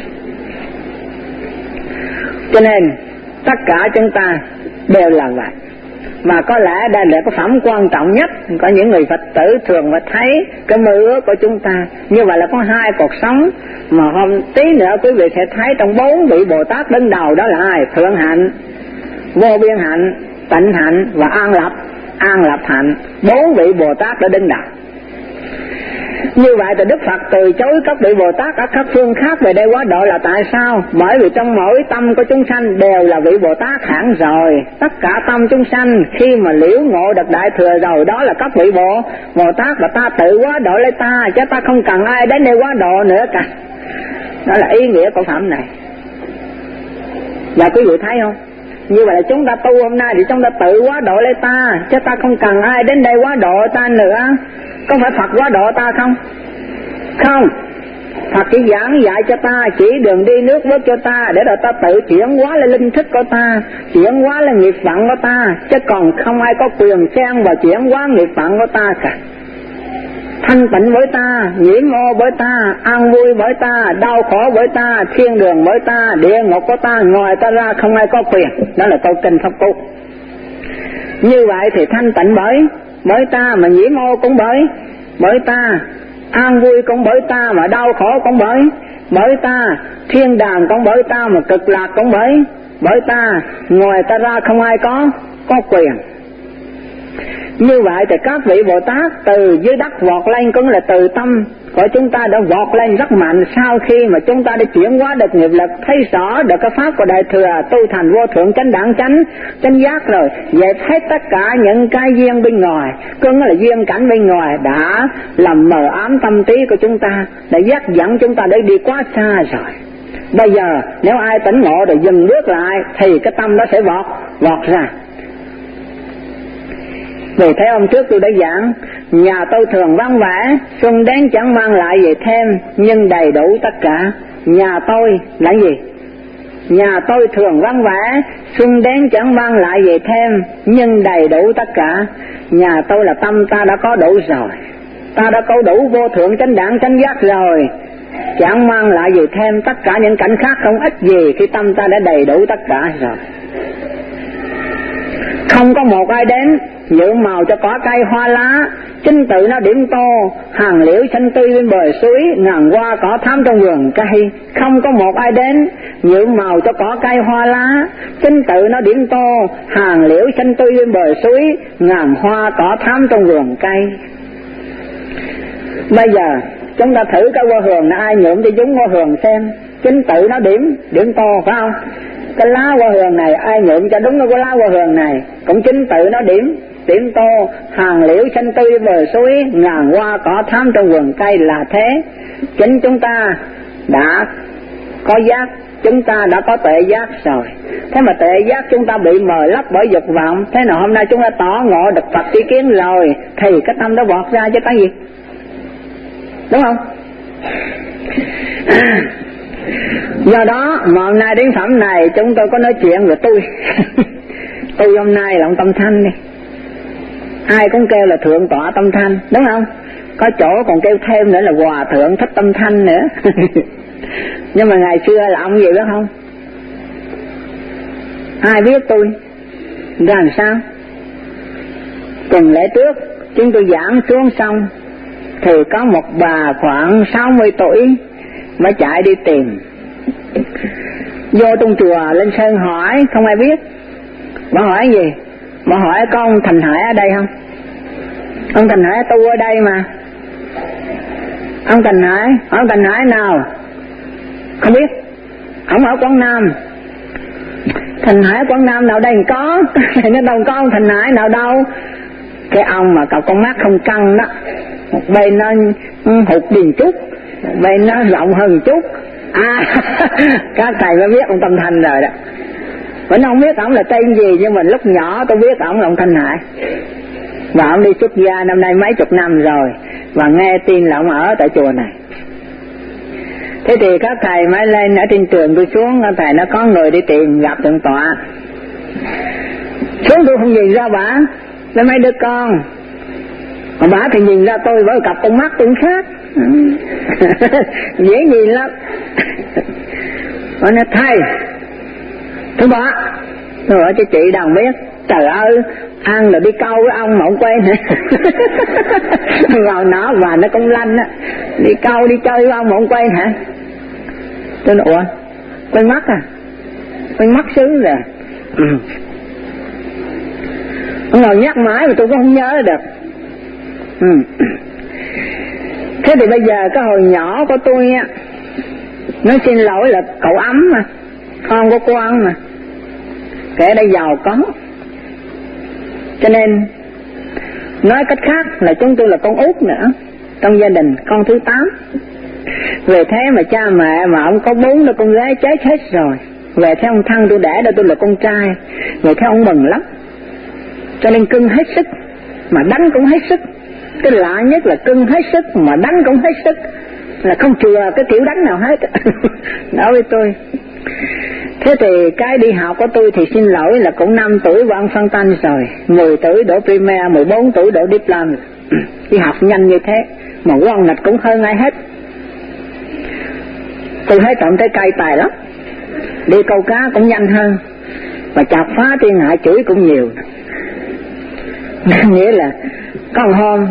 S1: Cho nên tất cả chúng ta đều là vậy. Mà có lẽ đây là cái phẩm quan trọng nhất. Có những người Phật tử thường phải thấy cái mơ ước của chúng ta. Như vậy là có hai cuộc sống mà hôm tí nữa quý vị sẽ thấy trong bốn vị Bồ Tát đứng đầu, đó là ai? Thượng hạnh, vô biên hạnh, tịnh hạnh và an lập an lập hạnh. Bốn vị Bồ Tát đã đứng đầu. Như vậy thì Đức Phật từ chối các vị Bồ Tát ở các phương khác về đây quá độ là tại sao? Bởi vì trong mỗi tâm của chúng sanh đều là vị Bồ Tát hẳn rồi. Tất cả tâm chúng sanh khi mà liễu ngộ được Đại Thừa rồi, đó là các vị Bồ Bồ Tát, và ta tự quá độ lấy ta, chứ ta không cần ai đến đây quá độ nữa cả. Đó là ý nghĩa của phẩm này. Và quý vị thấy không? Như vậy là chúng ta tu hôm nay thì chúng ta tự quá độ lấy ta, chứ ta không cần ai đến đây quá độ ta nữa. Có phải Phật quá độ ta không? Không. Phật chỉ giảng dạy cho ta, chỉ đường đi nước bước cho ta, để rồi ta tự chuyển hóa lên linh thức của ta, chuyển hóa lên nghiệp phận của ta, chứ còn không ai có quyền xen vào chuyển hóa nghiệp phận của ta cả. Thanh tịnh bởi ta, nhiễm ô bởi ta, an vui bởi ta, đau khổ bởi ta, thiên đường bởi ta, địa ngục của ta, ngoài ta ra không ai có quyền. Đó là câu kinh Pháp Cú. Như vậy thì thanh tịnh bởi bởi ta, mà nhiễm ô cũng bởi bởi ta, an vui cũng bởi ta, mà đau khổ cũng bởi bởi ta, thiên đàng cũng bởi ta, mà cực lạc cũng bởi bởi ta, ngoài ta ra không ai có có quyền. Như vậy thì các vị Bồ Tát từ dưới đất vọt lên, cũng là từ tâm của chúng ta đã vọt lên rất mạnh. Sau khi mà chúng ta đã chuyển hóa được nghiệp lực, thấy rõ được cái pháp của Đại Thừa, tu thành vô thượng chánh đẳng chánh chánh giác rồi, vậy thấy tất cả những cái duyên bên ngoài, cũng là duyên cảnh bên ngoài đã làm mờ ám tâm trí của chúng ta, đã dắt dẫn chúng ta để đi quá xa rồi. Bây giờ nếu ai tỉnh ngộ rồi dừng bước lại thì cái tâm đó sẽ vọt vọt ra. Vì thế hôm trước tôi đã giảng, nhà tôi thường vắng vẻ, xuân đến chẳng mang lại gì thêm, nhưng đầy đủ tất cả. Nhà tôi là gì? Nhà tôi thường vắng vẻ, xuân đến chẳng mang lại gì thêm, nhưng đầy đủ tất cả. Nhà tôi là tâm ta đã có đủ rồi, ta đã có đủ vô thượng chánh đẳng chánh giác rồi, chẳng mang lại gì thêm. Tất cả những cảnh khác không ích gì khi tâm ta đã đầy đủ tất cả rồi. Không có một ai đến nhuộm màu cho cỏ cây hoa lá, chính tự nó điểm tô, hàng liễu xanh tươi bên bờ suối, ngàn hoa cỏ thắm trong vườn cây. Không có một ai đến nhuộm màu cho cỏ cây hoa lá, chính tự nó điểm tô, hàng liễu xanh tươi bên bờ suối, ngàn hoa cỏ thắm trong vườn cây. Bây giờ chúng ta thử cái hoa hường là ai nhuộm cho chúng hoa hường xem, chính tự nó điểm điểm tô phải không? Cái lá hoa hường này ai nhuộm cho đúng cái lá hoa hường này, cũng chính tự nó điểm tiếng tô, hàng liễu xanh tươi bờ suối, ngàn hoa cỏ thắm trong vườn cây là thế. Chính chúng ta đã có giác, chúng ta đã có tuệ giác rồi. Thế mà tuệ giác chúng ta bị mờ lấp bởi dục vọng. Thế nào hôm nay chúng ta tỏ ngộ được Phật tri kiến rồi thì cái tâm đó vọt ra chứ cái gì, đúng không? Do đó mà hôm nay đến phẩm này chúng tôi có nói chuyện về tôi. Tôi hôm nay là ông Tâm Thanh đi. Ai cũng kêu là thượng tọa Tâm Thanh, đúng không? Có chỗ còn kêu thêm nữa là hòa thượng Thích Tâm Thanh nữa. Nhưng mà ngày xưa là ông gì biết không? Ai biết tôi ra làm sao? Tuần lễ trước chúng tôi giảng xuống xong thì có một bà khoảng sáu mươi tuổi mới chạy đi tìm, vô trong chùa lên sơn hỏi, không ai biết. Bà hỏi gì? Bà hỏi có ông Thành Hải ở đây không? Ông Thành Hải tu ở đây mà. Ông Thành Hải, ông Thành Hải nào? Không biết. Ông ở Quảng Nam. Thành Hải Quảng Nam nào đây có? Nó đâu có ông Thành Hải nào đâu. Cái ông mà cặp con mắt không căng đó, một bên nó hụt điền chút, một bên nó rộng hơn chút. À, các thầy mới biết ông Tâm Thanh rồi đó. Vẫn không biết ông là tên gì, nhưng mà lúc nhỏ tôi biết ông là ông Thanh Hải. Và ông đi xuất gia năm nay mấy chục năm rồi, và nghe tin là ông ở tại chùa này. Thế thì các thầy mới lên ở trên trường tôi xuống, các thầy nó có người đi tìm gặp thượng tọa. Xuống tôi không nhìn ra bà với mấy đứa con, mà bà thì nhìn ra tôi với cặp con mắt cũng khác. Dễ nhìn lắm. Bà nói thầy, thưa bà, tôi hỏi cho chị đâu biết. Trời ơi, ăn là đi câu với ông mà ông quen hả? Vào nó và nó cũng lanh á, đi câu đi chơi với ông mà ông quen hả? Tôi nói ủa, quen mắt à? Quen mắt xứ rồi. Ừ. Ông ngồi nhắc mãi mà tôi cũng không nhớ được. Ừ. Thế thì bây giờ cái hồi nhỏ của tôi á, nó xin lỗi là cậu ấm mà, con của cô ăn mà, kẻ đây giàu có. Cho nên nói cách khác là chúng tôi là con út nữa trong gia đình, con thứ tám. Về thế mà cha mẹ mà ông có bốn đứa con gái chết hết rồi. Về thế ông thân tôi đẻ ra tôi là con trai. Về thế ông mừng lắm, cho nên cưng hết sức mà đánh cũng hết sức. Cái lạ nhất là cưng hết sức mà đánh cũng hết sức, là không chừa cái kiểu đánh nào hết. Nói với tôi. Thế thì cái đi học của tôi thì xin lỗi là cũng năm tuổi và ăn phân tanh rồi, mười tuổi đổ primaire, mười bốn tuổi đổ diploma. Đi học nhanh như thế mà quan nghịch cũng hơn ai hết. Tôi thấy trộm trái cây tài lắm, đi câu cá cũng nhanh hơn, và chọc phá thiên hạ chửi cũng nhiều. Nghĩa là có một hôm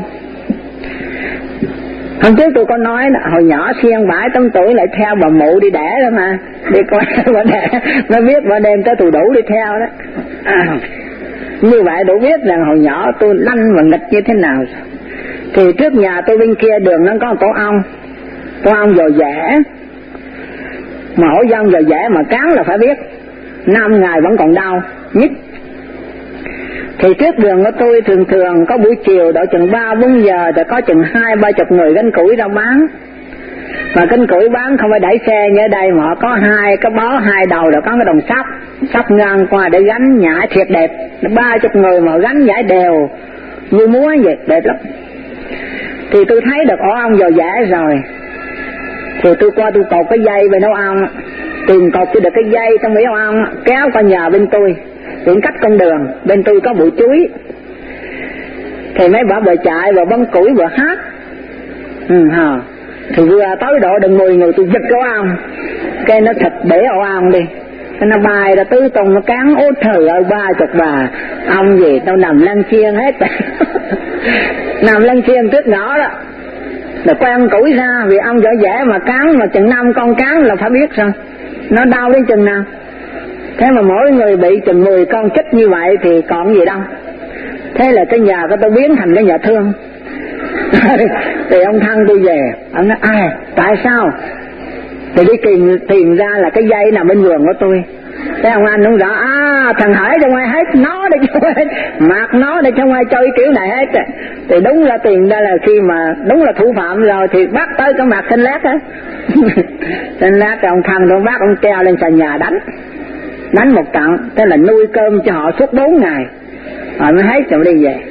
S1: Hôm trước tôi có nói là hồi nhỏ xiên bãi tám tuổi lại theo bà mụ đi đẻ đó mà, đi coi bà đẻ, nó biết bà đem tới tù đủ đi theo đó. À, như vậy đủ biết rằng hồi nhỏ tôi lanh và nghịch như thế nào. Thì trước nhà tôi bên kia đường nó có một tổ ong, tổ ong dò dẻ, mà ổ dông dò dẻ mà cắn là phải biết, năm ngày vẫn còn đau nhức. Thì trước đường của tôi thường thường có buổi chiều độ chừng ba bốn giờ thì có chừng hai ba chục người gánh củi ra bán. Mà gánh củi bán không phải đẩy xe như ở đây mà họ có hai cái bó hai đầu, rồi có cái đồng sắt sắp ngang qua để gánh nhảy thiệt đẹp. Ba chục người mà gánh nhảy đều như múa vậy, đẹp lắm. Thì tôi thấy được ổ ong dò dẻ rồi, thì tôi qua tôi cột cái dây về nấu ong, tìm cột tôi được cái dây trong miếng ong, kéo qua nhà bên tôi. Tiện cách con đường, bên tôi có bụi chuối. Thì mấy bà bờ chạy và bấm củi và hát. Ừ hả. Thì vừa tới độ đừng mười người tôi giật cái ong, cái nó thịt bể ổ ong đi, cái nó bay ra tứ tung, nó cắn út trời ơi ba chục bà ong gì tao nằm lăn chiên hết. Nằm lăn chiên trước nhỏ đó là quăng củi ra, vì ong dở dẻ mà cắn mà chừng năm con cắn là phải biết rồi nó đau đến chừng nào. Thế mà mỗi người bị chừng mười con chích như vậy thì còn gì đâu. Thế là cái nhà của tôi biến thành cái nhà thương. Thì ông thân tôi về, ông nói ai, tại sao? Thì đi tìm, tìm ra là cái dây nằm bên vườn của tôi. Thế ông anh cũng rõ, à thằng Hải trong ngoài hết, nó để cho hết, mặc nó để cho ngoài chơi kiểu này hết. Thì đúng là tiền đây là khi mà đúng là thủ phạm rồi thì bắt tới cái mặt xanh lát á. Xanh lát thì ông thằng ông bác ông treo lên sàn nhà đánh, đánh một trận, thế là nuôi cơm cho họ suốt bốn ngày, rồi mới hết rồi đi về.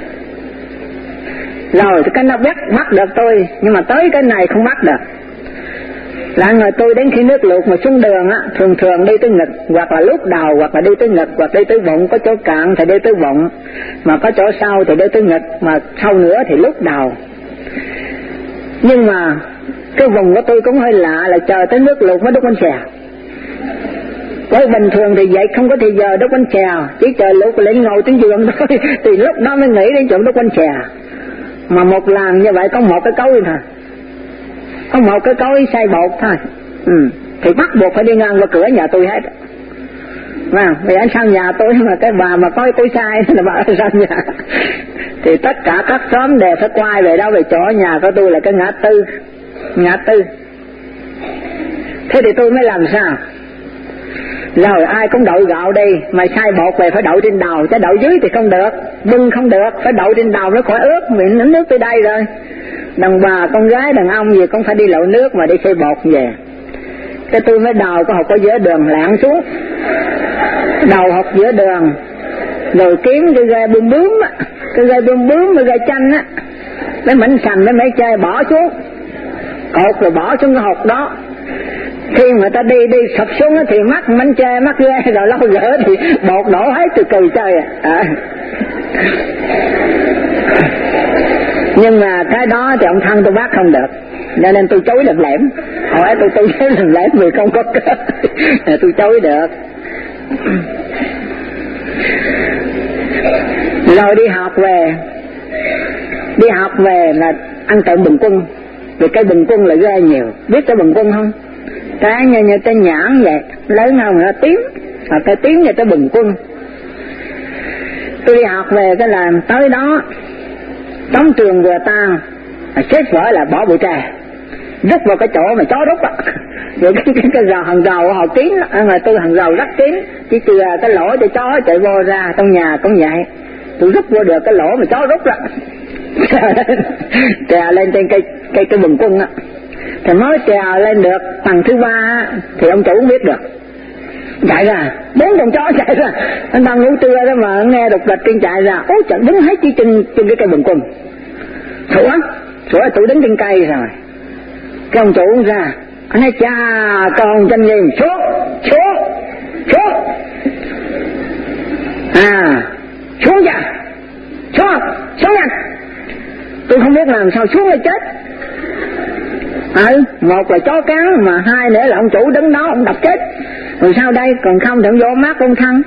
S1: Rồi cái nó bắt bắt được tôi, nhưng mà tới cái này không bắt được. Là người tôi đến khi nước lụt mà xuống đường á, thường thường đi tới ngực, hoặc là lúc đầu, hoặc là đi tới ngực, hoặc đi tới bụng, có chỗ cạn thì đi tới bụng, mà có chỗ sau thì đi tới ngực, mà sau nữa thì lúc đầu. Nhưng mà cái vùng của tôi cũng hơi lạ là chờ tới nước lụt mới đúc bánh xèo. Với bình thường thì vậy không có thời giờ đúc bánh xèo, chỉ chờ lụt lên ngồi trên giường thôi, thì lúc đó mới nghĩ đến chuyện đúc bánh xèo. Mà một làng như vậy có một cái cối thôi, có một cái cối xay bột thôi, ừ. Thì bắt buộc phải đi ngang qua cửa nhà tôi hết. Và vì ở sau nhà tôi mà cái bà mà có cối xay là bà ở sau nhà. Thì tất cả các xóm đều phải quay về đâu, về chỗ nhà của tôi là cái ngã tư, ngã tư. Thế thì tôi mới làm sao? Rồi ai cũng đậu gạo đi, mà xay bột về phải đậu trên đầu, chứ đậu dưới thì không được, bưng không được, phải đậu trên đầu nó khỏi ướt, miệng nó nước tới đây rồi. Đàn bà, con gái, đàn ông gì cũng phải đi lậu nước mà đi xay bột về. Cái tôi mới đào cái hộp ở giữa đường lạng xuống, đầu hộp giữa đường, rồi kiếm cái gai bươm bướm á, cái gai bươm bướm với gai chanh á, cái mảnh sành với mấy chai bỏ xuống, cột rồi bỏ xuống cái hộp đó. Khi người ta đi đi sập xuống thì mắc mảnh tre mắc ghê, rồi lâu gỡ thì bột đổ hết từ cười chơi à. Nhưng mà cái đó thì ông thân tôi bác không được, cho nên tôi chối lầm lẻm. Hỏi tôi tôi chối lầm lẻm vì không có cơ, tôi chối được. Rồi đi học về, đi học về là ăn trộm bình quân, vì cây bình quân là ghê nhiều. Biết cái bình quân không? Cái như, như cái nhãn vậy, lớn hơn nó tím, hoặc cái tím như cái bình quân. Tôi đi học về cái là tới đó, đóng trường vừa tan, xếp vở là bỏ bụi tre, rút vào cái chỗ mà chó rút á. Rồi cái, cái, cái rào hàng rào họ kín, mà tôi hàng rào rất kín, chỉ trừ cái lỗ cho chó chạy vô ra, trong nhà cũng vậy. Tôi rút vô được cái lỗ mà chó rút á, trèo lên trên cây cây cái bình quân á. Thì mới trèo lên được tầng thứ ba thì ông chủ cũng biết được, chạy ra, bốn con chó chạy ra, anh đang ngủ trưa đó mà nghe đục địch trên chạy ra, ôi trời, đứng hết chỉ trên trên cái cây bình quân, sủa, sủa tụi đứng trên cây rồi, cái ông chủ ra, anh nói cha con chân nhìn xuống, xuống, xuống, à, xuống ra, xuống, xuống nhanh, tôi không biết làm sao xuống là chết. Ừ, một là chó cắn, mà hai nữa là ông chủ đứng đó ông đập chết. Rồi sao đây, còn không thì ông vô mát ông thân.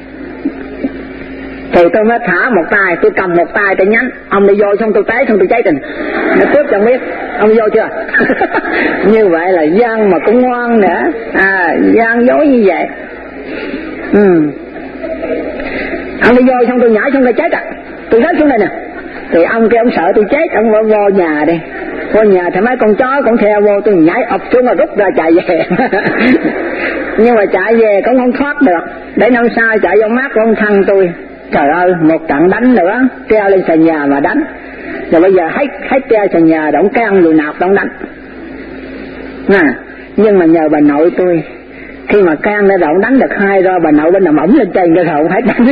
S1: Thì tôi mới thả một tay, tôi cầm một tay tôi nhánh, ông đi vô xong tôi té xong tôi cháy tình. Nó tiếp cho ông biết, ông vô chưa? Như vậy là gian mà cũng ngoan nữa, à, gian dối như vậy. Ừ. Ông đi vô xong tôi nhảy xong tôi chết à, tôi rớt xuống đây nè. Thì ông kia ông sợ tôi chết, ông vô, vô nhà đi. Vô nhà thì mấy con chó cũng theo vô, tôi nhảy ập xuống rồi rút ra chạy về. Nhưng mà chạy về cũng không thoát được, để năm sau chạy vô mắt của ông thân tôi. Trời ơi, một trận đánh nữa, treo lên sàn nhà mà đánh. Rồi bây giờ hết hết treo sàn nhà, đổng can người nạp đổng đánh. À, nhưng mà nhờ bà nội tôi, khi mà can đã đổng đánh được hai rồi, bà nội bên nằm ổng lên trên cái hậu hết đánh.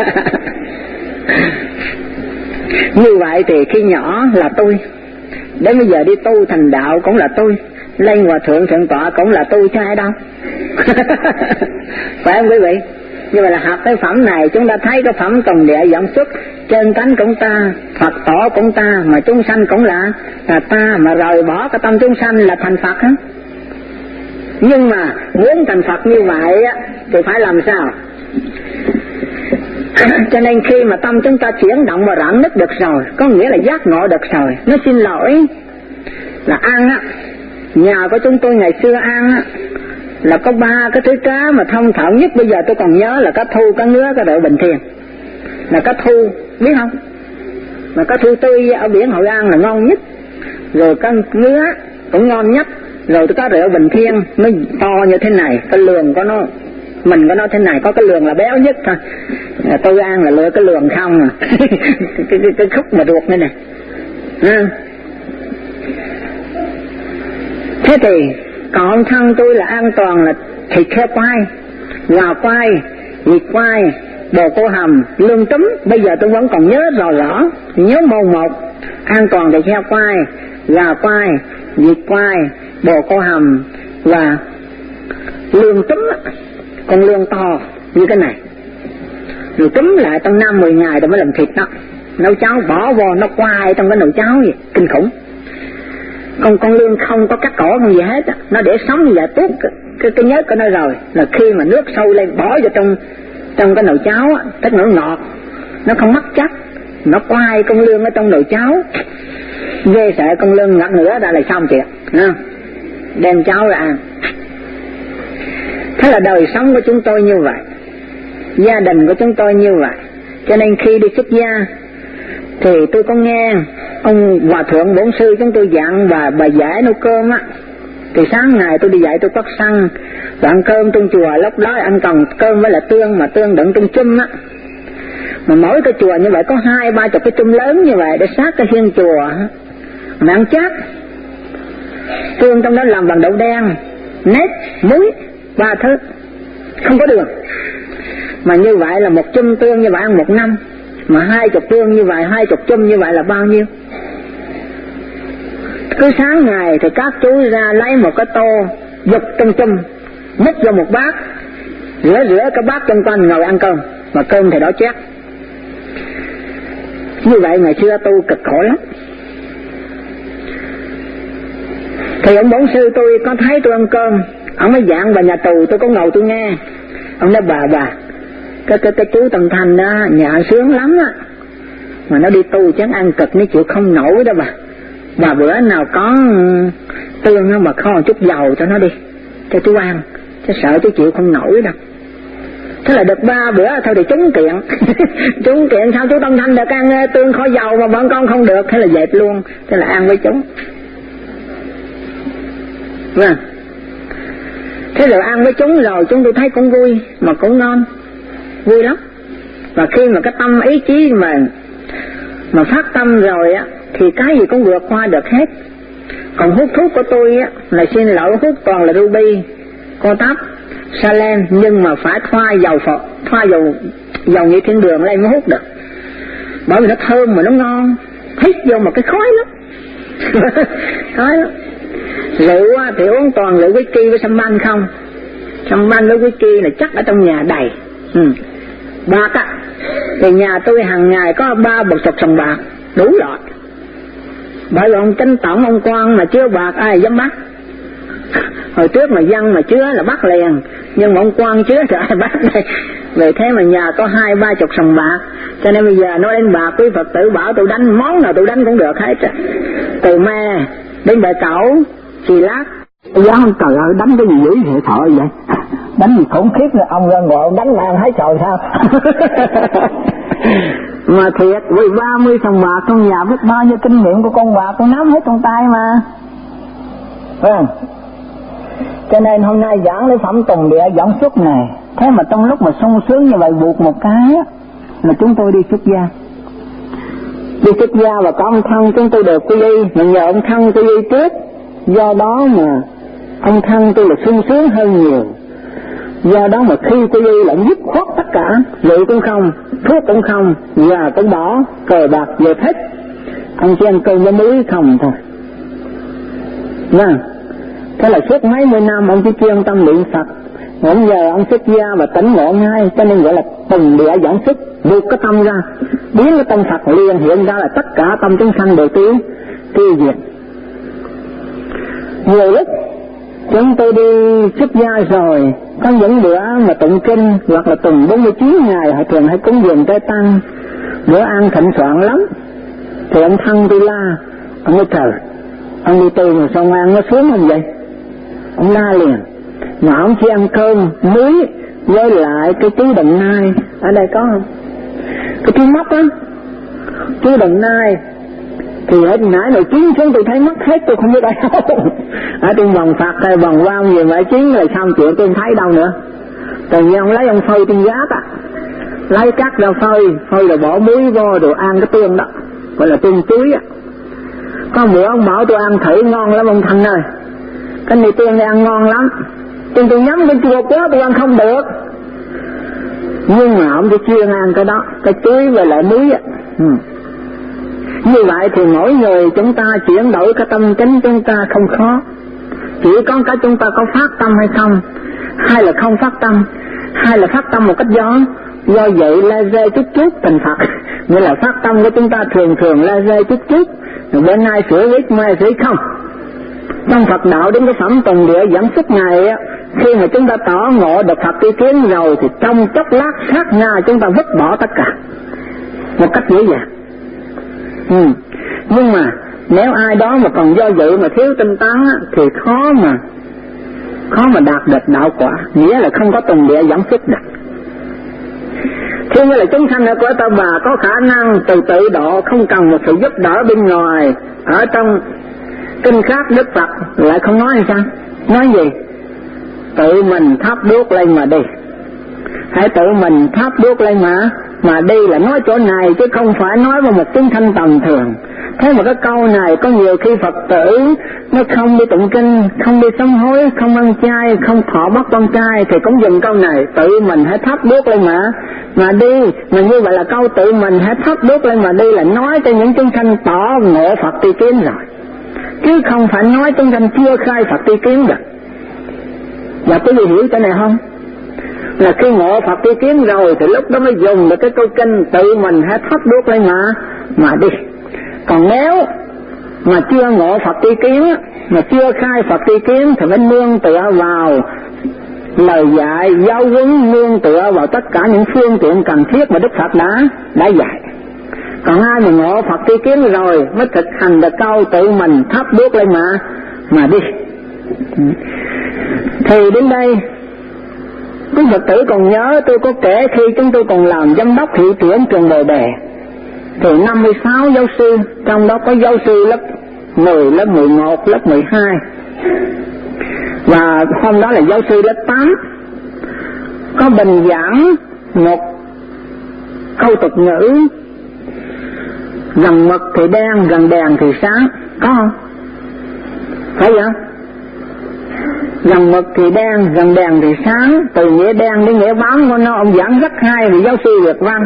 S1: Như vậy thì khi nhỏ là tôi, đến bây giờ đi tu thành đạo cũng là tôi, lên hòa thượng thượng tọa cũng là tôi, chứ ai đâu. Phải không quý vị? Nhưng mà là học cái phẩm này chúng ta thấy cái phẩm tùng địa dẫn xuất, trên tánh cũng ta, Phật tổ cũng ta, mà chúng sanh cũng là, là ta, mà rời bỏ cái tâm chúng sanh là thành Phật á. Nhưng mà muốn thành Phật như vậy á thì phải làm sao? Cho nên khi mà tâm chúng ta chuyển động và rạng nứt được rồi, có nghĩa là giác ngộ được rồi, nó xin lỗi là ăn á. Nhà của chúng tôi ngày xưa ăn á là có ba cái thứ cá mà thông thạo nhất, bây giờ tôi còn nhớ là cá thu, cá ngứa, cá rượu Bình Thiền. Là cá thu, biết không? Mà cá thu tươi ở biển Hội An là ngon nhất. Rồi cá ngứa cũng ngon nhất. Rồi cá rượu Bình Thiên nó to như thế này, cái lường của nó Mình có nói thế này, có cái lường là béo nhất thôi, tôi ăn là lựa cái lường không à. cái, cái, cái khúc mà ruột này nè à. Thế thì còn thân tôi là an toàn là thịt heo quai, gà quai, vịt quai, bồ câu hầm, lương túm. Bây giờ tôi vẫn còn nhớ rõ rõ, nhớ mồn một. An toàn thịt heo quai, gà quai, vịt quai, bồ câu hầm và lương túm. Con lương to như cái này, rồi túm lại trong năm mười ngày rồi mới làm thịt nó, nấu cháo bỏ vô nó quay trong cái nồi cháo gì kinh khủng. Con con lương không có cắt cổ không gì hết, nó để sống như vậy tuốt cái, cái, cái nhớt của nó rồi, là khi mà nước sôi lên bỏ vô trong trong cái nồi cháo á, tức nó ngọt, nó không mất chắc, nó quay con lương ở trong nồi cháo, ghê sợ. Con lương ngặt nữa đã là xong chuyện, đem cháo ra ăn. Thế là đời sống của chúng tôi như vậy, gia đình của chúng tôi như vậy. Cho nên khi đi xuất gia thì tôi có nghe ông hòa thượng bổn sư chúng tôi dặn và bà dễ nấu cơm á. Thì sáng ngày tôi đi dạy tôi cất xăng và ăn cơm trong chùa, lúc đó ăn còn cơm với là tương, mà tương đựng trong chum á. Mà mỗi cái chùa như vậy có hai ba chục cái chum lớn như vậy để sát cái hiên chùa, mà ăn chát. Tương trong đó làm bằng đậu đen, nếp, muối, ba thứ, không có đường. Mà như vậy là một chum tương như vậy ăn một năm, mà hai chục tương như vậy, hai chục chum như vậy là bao nhiêu? Cứ sáng ngày thì các chú ra lấy một cái tô giật trong chum, múc vô một bát, rửa rửa cái bát trong quanh ngồi ăn cơm, mà cơm thì đỏ chét. Như vậy ngày xưa tu cực khổ lắm. Thì ông bổn sư tôi có thấy tôi ăn cơm, ông mới dặn bà nhà tù, tôi có ngồi tôi nghe. Ông nói bà bà cái cái cái chú Tâm Thanh đó nhà sướng lắm á, mà nó đi tu chẳng ăn cực nó chịu không nổi đó bà. Bà bữa nào có tương nó mà kho một chút dầu cho nó đi, cho chú ăn, chứ sợ chú chịu không nổi đâu. Thế là được ba bữa thôi thì trúng kiện. Trúng kiện sao chú Tâm Thanh được ăn tương kho dầu mà bọn con không được, thế là dẹp luôn. Thế là ăn với chúng. Vâng. Thế rồi ăn với chúng rồi chúng tôi thấy cũng vui, mà cũng ngon, vui lắm. Và khi mà cái tâm ý chí mà mà phát tâm rồi á, thì cái gì cũng vượt qua được hết. Còn hút thuốc của tôi á, là xin lỗi hút toàn là ruby, cô táp, sa len, nhưng mà phải thoa dầu phật, thoa dầu dầu như thiên đường lên mới hút được. Bởi vì nó thơm mà nó ngon, hít vô một cái khói lắm. Khói lắm. Rượu thì uống toàn rượu whisky với sâm banh không. Sâm banh với whisky là chắc ở trong nhà đầy. Ừ. Bạc á, thì nhà tôi hàng ngày có ba bịch sọc sòng bạc đủ loại. Bởi vì ông chánh tổng ông quan mà chứa bạc ai dám bắt. Hồi trước mà dân mà chứa là bắt liền, nhưng mà ông quan chứa thì ai bắt đây. Vì thế mà nhà có hai ba chục sòng bạc, cho nên bây giờ nói đến bạc quý Phật tử bảo tôi đánh món nào tôi đánh cũng được hết. Từ me đến bệ cẩu, xì lát. Dám không, trời ơi, đánh cái gì dữ vậy sợ vậy? Đánh gì khủng khiếp rồi, ông ra ngồi ông đánh mà ăn thấy trời sao? Mà thiệt, vì ba mươi sòng bạc trong nhà biết bao nhiêu kinh nghiệm của con bạc tôi nắm hết trong tay mà. Vâng. Cho nên hôm nay giảng lấy phẩm Tùng Địa giảng suốt này. Thế mà trong lúc mà sung sướng như vậy buộc một cái á, là chúng tôi đi xuất gia. Đi xuất gia và có ông thân chúng tôi được quy y, mà nhờ ông thân quy y trước. Do đó mà ông thân tôi là sung sướng hơn nhiều. Do đó mà khi quy y lại dứt khoát tất cả, rượu cũng không, thuốc cũng không, gà cũng bỏ, cờ bạc về hết. Ông chỉ ăn cơm với muối không thôi. Vâng. Thế là suốt mấy mươi năm ông chỉ chuyên tâm niệm Phật. Hôm giờ ông xuất gia và tỉnh ngộ ngay, cho nên gọi là Tùng Địa giảng xuất, vượt cái tâm ra, biến cái tâm Phật liền hiện ra là tất cả tâm chúng sanh đều tiêu tiêu diệt. Nhiều lúc chúng tôi đi xuất gia rồi, có những bữa mà tụng kinh hoặc là tuần bốn mươi chín ngày họ thường hay cúng dường Tây Tăng, bữa ăn thịnh soạn lắm, thì ông thân tôi la, ông nói trời, ông đi tu mà sao ăn nó sướng không vậy? Ông la liền, mà ông chỉ ăn cơm muối với lại cái chú Đồng Nai, ở đây có không? Cái chú mắt á, chú Đồng Nai, thì hết nãy này chiến xuống tôi thấy mất hết, tôi không biết đâu. Ở trên vòng Phật hay vòng Quang gì mà chiến là xong chuyện tôi không thấy đâu nữa. Tự nhiên ông lấy ông phơi trên gác á, lấy cát ra phơi, phơi rồi bỏ muối vô rồi ăn cái tương đó, gọi là tương chuối á. Có bữa ông bảo tôi ăn thử ngon lắm ông Thành ơi, cái này tương này ăn ngon lắm, nhưng tôi nhắm cái chua quá tôi ăn không được. Nhưng mà ông chỉ chuyên ăn cái đó, cái chuối với lại muối á. Ừ. Như vậy thì mỗi người chúng ta chuyển đổi cái tâm tính chúng ta không khó, chỉ có cái chúng ta có phát tâm hay không, hay là không phát tâm, hay là phát tâm một cách gió, do vậy la dê chút chút thành Phật. Nghĩa là phát tâm của chúng ta thường thường la dê chút chút, rồi bên nay sửa ít mai sửa không. Trong Phật đạo đến cái phẩm tùng địa giảm sức này á, khi mà chúng ta tỏ ngộ được Phật tri kiến rồi thì trong chốc lát sát na chúng ta vứt bỏ tất cả một cách dễ dàng. Ừ. Nhưng mà nếu ai đó mà còn do dự mà thiếu tinh tấn á, thì khó mà khó mà đạt được đạo quả, nghĩa là không có tùng địa giảm sức được. Khi như là chúng sanh ở cõi ta bà có khả năng từ tự độ, không cần một sự giúp đỡ bên ngoài. Ở trong kinh khác Đức Phật lại không nói hay sao? Nói gì? Tự mình thắp đuốc lên mà đi. Hãy tự mình thắp đuốc lên mà mà đi, là nói chỗ này chứ không phải nói vào một tiếng thanh tầm thường. Thế mà cái câu này có nhiều khi Phật tử nó không đi tụng kinh, không đi sám hối, không ăn chay, không thọ bắt con trai thì cũng dùng câu này, tự mình hãy thắp đuốc lên mà mà đi. Mà như vậy là câu tự mình hãy thắp đuốc lên mà đi là nói cho những chúng sanh tỏ ngộ Phật tri kiến rồi, chứ không phải nói chúng sanh chưa khai Phật tri kiến được. Và quý vị hiểu cái này không? Là khi ngộ Phật tri kiến rồi thì lúc đó mới dùng được cái câu kinh tự mình hãy thắp đuốc lên mà mà đi. Còn nếu mà chưa ngộ Phật tri kiến, mà chưa khai Phật tri kiến thì phải nương tựa vào lời dạy, giáo huấn, nương tựa vào tất cả những phương tiện cần thiết mà Đức Phật đã đã dạy. Còn ai mà ngộ Phật tri kiến rồi mới thực hành được câu tự mình thắp đuốc lên mà mà đi. Thì đến đây quý Phật tử còn nhớ tôi có kể khi chúng tôi còn làm giám đốc hiệu trưởng trường Bồ Đề thì năm mươi sáu giáo sư, trong đó có giáo sư lớp mười, lớp mười một, lớp mười hai, và hôm đó là giáo sư lớp tám. Có bình giảng một câu tục ngữ gần mực thì đen, gần đèn thì sáng, có không? Phải vậy? Gần mực thì đen, gần đèn thì sáng, từ nghĩa đen đến nghĩa bóng của nó ông giảng rất hay vì giáo sư Việt Văn.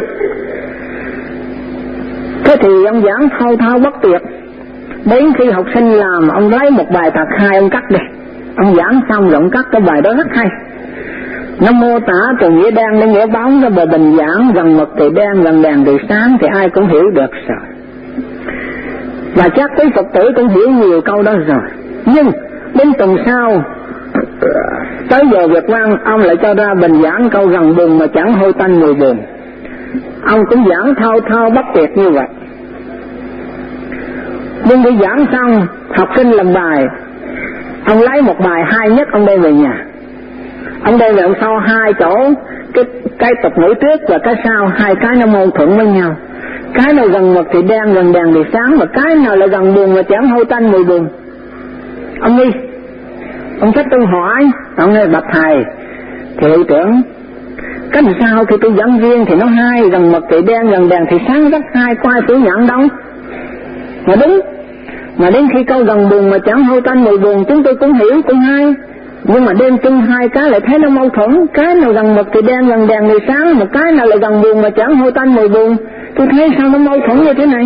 S1: Thế thì ông giảng thao thao bất tuyệt, đến khi học sinh làm ông lấy một bài thật hay ông cắt đi, ông giảng xong rồi ông cắt cái bài đó rất hay. Nó mô tả từ nghĩa đen đến nghĩa bóng, cái bài bình giảng gần mực thì đen, gần đèn thì sáng thì ai cũng hiểu được rồi. Và chắc quý Phật tử cũng hiểu nhiều câu đó rồi. Nhưng đến tuần sau tới giờ Việt Văn, ông lại cho ra bình giảng câu gần bùn mà chẳng hôi tanh mùi bùn. Ông cũng giảng thao thao bất tuyệt như vậy. Nhưng khi giảng xong, học sinh làm bài, ông lấy một bài hay nhất ông đem về nhà. Ông đem về ông sau hai chỗ, cái, cái tục ngữ trước và cái sau, hai cái nó mâu thuẫn với nhau. Cái nào gần mực thì đen, gần đèn thì sáng, và cái nào là gần buồn mà chẳng hôi tanh mùi buồn. Ông đi, ông thích tôi hỏi, ông nói bạch thầy, thì hiệu trưởng, cái sao khi tôi giảng viên thì nó hay, gần mực thì đen, gần đèn thì sáng rất hay, có ai phủ nhận đâu. Mà đúng, mà đến khi câu gần buồn mà chẳng hôi tanh mùi buồn chúng tôi cũng hiểu, cũng hay. Nhưng mà đem chung hai cái lại thấy nó mâu thuẫn. Cái nào gần mực thì đen, gần đèn thì sáng, mà cái nào là gần buồn mà chẳng hôi tanh mùi buồn. Tôi thấy sao nó mâu thuẫn như thế này.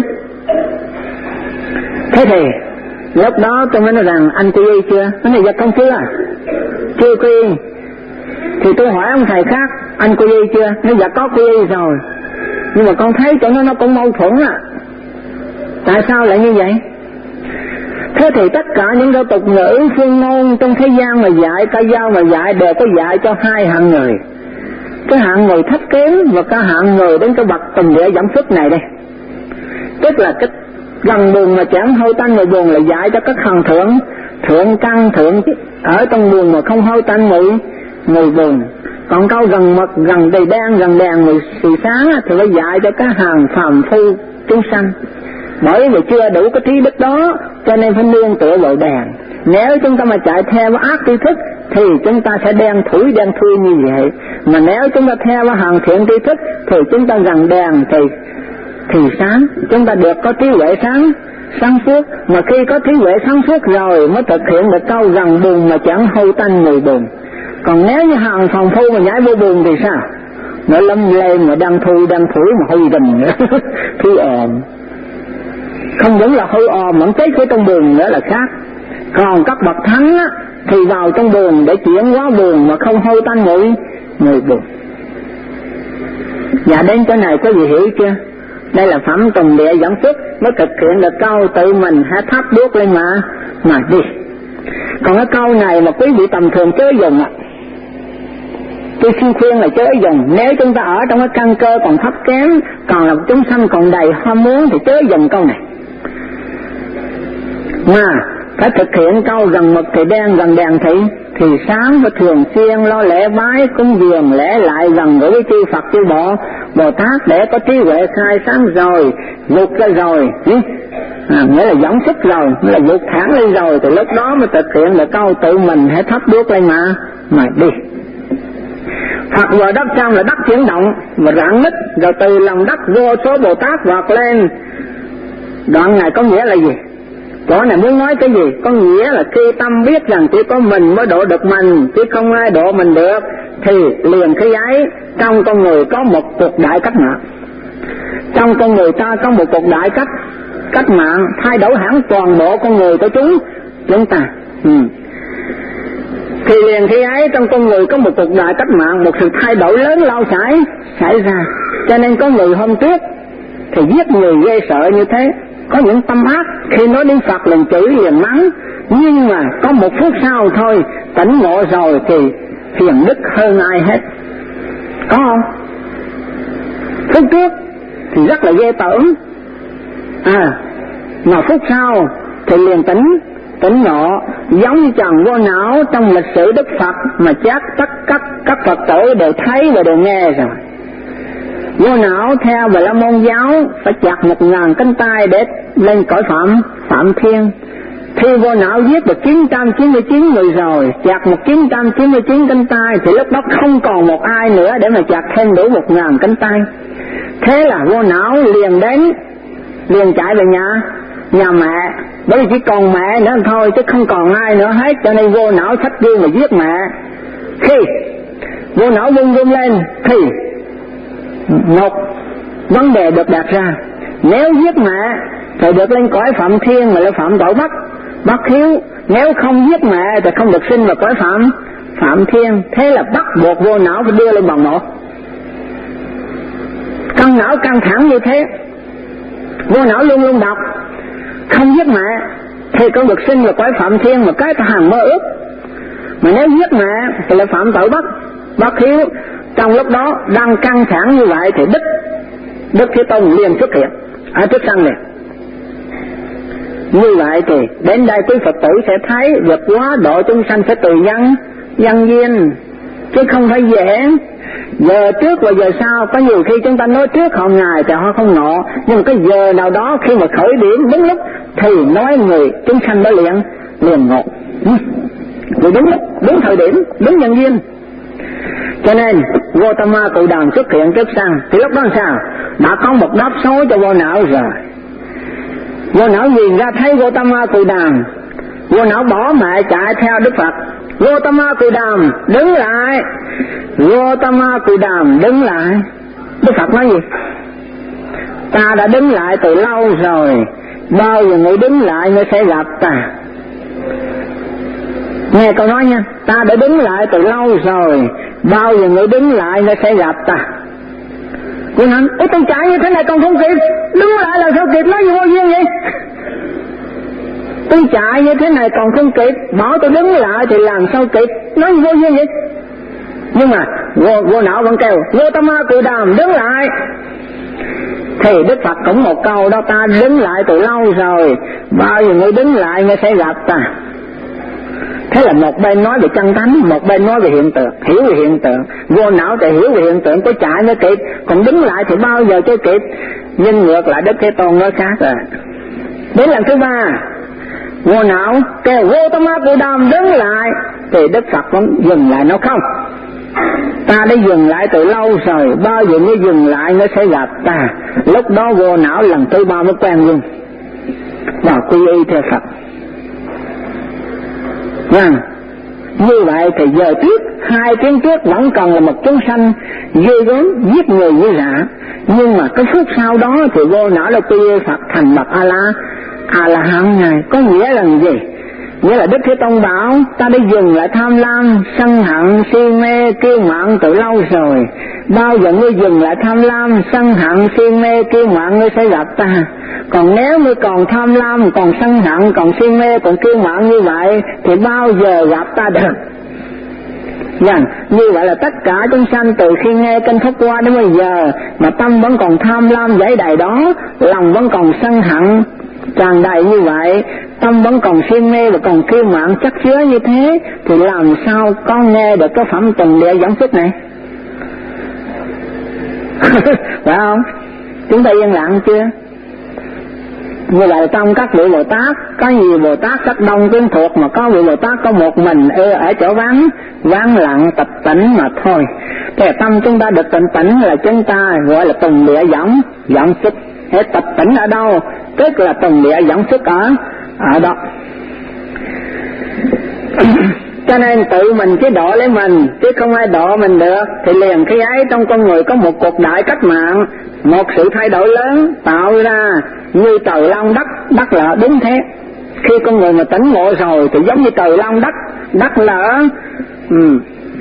S1: Thế thì lúc đó tôi mới nói rằng anh quy y chưa? Nó này giật không chưa? Chưa quy y. Thì tôi hỏi ông thầy khác, anh quy y chưa? Nó dạ có quy y rồi. Nhưng mà con thấy chỗ nó nó cũng mâu thuẫn à. Tại sao lại như vậy? Thế thì tất cả những câu tục ngữ phương ngôn trong thế gian mà dạy, ca dao mà dạy đều có dạy cho hai hạng người. Cái hạng người thấp kém và cái hạng người đến cái bậc tùng địa giảm phước này đây. Tức là cái gần buồn mà chẳng hôi tanh mùi buồn là dạy cho các thần thượng, thượng căn thượng ở trong buồn mà không hôi tanh mùi mùi buồn. Còn câu gần mực, gần đầy đen, gần đèn mùi xì sáng thì phải dạy cho các hàng phàm phu chúng sanh. Bởi vì chưa đủ cái trí đức đó cho nên phải nương tựa vào đèn. Nếu chúng ta mà chạy theo ác tri thức thì chúng ta sẽ đen thủi đen thui như vậy. Mà nếu chúng ta theo vào hàng thiện tri thức thì chúng ta gần đèn thì thì sáng, chúng ta được có trí huệ sáng sáng suốt. Mà khi có trí huệ sáng suốt rồi mới thực hiện được câu gần bùn mà chẳng hôi tanh mùi bùn. Còn nếu như hàng phòng thu mà nhảy vô bùn thì sao? Nó lâm lên mà đang thui đang thủi mà hôi đầm nữa thui ồn. Không những là hôi ồn mà chết với trong bùn nữa là khác. Còn các bậc thánh á, thì vào trong bùn để chuyển hóa bùn mà không hôi tanh mùi mùi bùn. Dạ đến chỗ này có gì hiểu chưa? Đây là phẩm tùng địa dẫn xuất mới thực hiện được câu tự mình hãy thắp đuốc lên mà mà đi. Còn cái câu này mà quý vị tầm thường chớ dùng ạ. Tôi xin khuyên là chớ dùng. Nếu chúng ta ở trong cái căn cơ còn thấp kém, còn là chúng sanh còn đầy ham muốn thì chớ dùng câu này. Mà phải thực hiện câu gần mực thì đen, gần đèn thị thì sáng, và thường xuyên lo lễ bái cúng dường lễ lại gần gũi với chư Phật chư Bộ Bồ Tát để có trí huệ khai sáng rồi vụt ra rồi, à, nghĩa là dẫn xuất rồi, nghĩa là vụt thẳng lên rồi, từ lúc đó mới thực hiện được câu tự mình hãy thắp đuốc lên mà mà đi. Phật vào đất trong là đất chuyển động và rạn nứt, rồi từ lòng đất vô số Bồ Tát vọt lên. Đoạn này có nghĩa là gì? Chỗ này muốn nói cái gì? Có nghĩa là khi tâm biết rằng chỉ có mình mới độ được mình, chứ không ai độ mình được, thì liền khi ấy trong con người có một cuộc đại cách mạng. Trong con người ta có một cuộc đại cách cách mạng thay đổi hẳn toàn bộ con người của chúng chúng ta. Ừ. Thì liền khi ấy trong con người có một cuộc đại cách mạng, một sự thay đổi lớn lao xảy xảy ra. Cho nên có người hôm trước thì giết người ghê sợ như thế, có những tâm ác khi nói đến Phật liền chửi liền mắng, nhưng mà có một phút sau thôi tỉnh ngộ rồi thì phiền đức hơn ai hết. Có không? Phút trước thì rất là ghê tởm, à mà phút sau thì liền tỉnh tỉnh ngộ, giống như tròn vô não trong lịch sử Đức Phật mà chắc tất các các Phật tử đều thấy và đều nghe rồi. Vô não theo Bà La Môn giáo phải chặt một ngàn cánh tay để lên cõi phạm phạm thiên. Khi vô não giết được chín trăm chín mươi chín người rồi, chặt một chín trăm chín mươi chín cánh tay, thì lúc đó không còn một ai nữa để mà chặt thêm đủ một ngàn cánh tay. Thế là vô não liền đến, liền chạy về nhà nhà mẹ, bởi vì chỉ còn mẹ nữa thôi chứ không còn ai nữa hết, cho nên vô não thách gương mà giết mẹ. Khi vô não vung vung lên thì một vấn đề được đặt ra: nếu giết mẹ thì được lên cõi phạm thiên mà là phạm tội bắt bắt hiếu, nếu không giết mẹ thì không được sinh vào cõi phạm phạm thiên. Thế là bắt buộc vô não phải đưa lên bằng một. Căng não căng thẳng như thế, vô não luôn luôn đọc không giết mẹ thì con được sinh vào cõi phạm thiên, mà cái ta hàng mơ ước. Mà nếu giết mẹ thì là phạm tội bắt bắt hiếu. Trong lúc đó đang căng thẳng như vậy thì Đức Đức Thế Tôn liền xuất hiện ở trước sân liền. Như vậy thì đến đây quý Phật tử sẽ thấy vượt quá độ chúng sanh sẽ từ nhân nhân duyên, chứ không phải dễ. Giờ trước và giờ sau, có nhiều khi chúng ta nói trước họ ngày thì họ không ngộ, nhưng cái giờ nào đó khi mà khởi điểm đúng lúc thì nói người chúng sanh đó liền liền ngộ. Vì đúng lúc, đúng thời điểm, đúng nhân duyên. Cho nên Gautama Cụ Đàm xuất hiện trước sân, thì lúc đó sao? Đã có một đáp số cho vô não rồi. Vô não nhìn ra thấy Gautama Cụ Đàm, vô não bỏ mẹ chạy theo Đức Phật. Gautama Cụ Đàm đứng lại, Gautama Cụ Đàm đứng lại. Đức Phật nói gì? Ta đã đứng lại từ lâu rồi, bao giờ người đứng lại người sẽ gặp ta. Nghe câu nói nha, ta đã đứng lại từ lâu rồi, bao giờ người đứng lại người sẽ gặp ta. Cô nói, ôi tôi chạy như thế này còn không kịp, đứng lại là sao kịp, nói gì vô duyên vậy? Tôi chạy như thế này còn không kịp, bảo tôi đứng lại thì làm sao kịp, nói gì vô duyên vậy? Nhưng mà vô, vô não vẫn kêu, Gautama Cụ Đàm đứng lại. Thì Đức Phật cũng một câu đó, ta đứng lại từ lâu rồi, bao giờ người đứng lại người sẽ gặp ta. Thế là một bên nói về chân tánh, một bên nói về hiện tượng, hiểu về hiện tượng. Vô não thì hiểu về hiện tượng, có chạy mới kịp, còn đứng lại thì bao giờ cho kịp. Nhưng ngược lại Đức Thế Tôn nói khác rồi. Đến lần thứ ba, vô não kêu Gautama Cụ Đàm đứng lại. thì Đức Phật vẫn dừng lại nó không. Ta đã dừng lại từ lâu rồi, bao giờ mới dừng lại nó sẽ gặp ta. Lúc đó vô não lần thứ ba mới quen luôn và quy y theo Phật. Nha. Như vậy thì giờ trước, hai tiếng trước vẫn còn là một chúng sanh ghê gớm, giết người như rạ. Nhưng mà cái phút sau đó thì vô não là quy y Phật thành bậc A-la, A-la-hán Ngài. Có nghĩa là gì? Nghĩa là Đức Thế Tôn bảo ta đã dừng lại tham lam, sân hận, si mê, kiêu mạn từ lâu rồi. Bao giờ ngươi dừng lại tham lam, sân hận, si mê, kiêu mạn ngươi sẽ gặp ta. Còn nếu ngươi còn tham lam, còn sân hận, còn si mê, còn kiêu mạn như vậy thì bao giờ gặp ta được? Rằng như vậy là tất cả chúng sanh từ khi nghe kinh Pháp Hoa đến bây giờ mà tâm vẫn còn tham lam dẫy đầy đó, lòng vẫn còn sân hận tràn đầy như vậy, tâm vẫn còn si mê và còn kiêu mạn chất chứa như thế, thì làm sao có nghe được cái phẩm Tùng Địa Dẫn Xuất này? Phải không? Chúng ta yên lặng chưa? Như vậy trong các vị Bồ Tát có nhiều Bồ Tát rất đông quyến thuộc, mà có vị Bồ Tát có một mình ơ ở chỗ vắng, vắng lặng tịch tỉnh mà thôi. Thì tâm chúng ta được tịnh tỉnh là chúng ta gọi là Tùng Địa Dẫn Dẫn Xuất. Để tịch tỉnh ở đâu? Tức là Tùng Địa Dẫn Xuất ở ở đó. Cho nên tự mình chứ độ lấy mình, chứ không ai độ mình được. Thì liền khi ấy trong con người có một cuộc đại cách mạng, một sự thay đổi lớn tạo ra như trời long đất, đất lở. Đúng thế, khi con người mà tỉnh ngộ rồi thì giống như trời long đất, đất lở. ừ.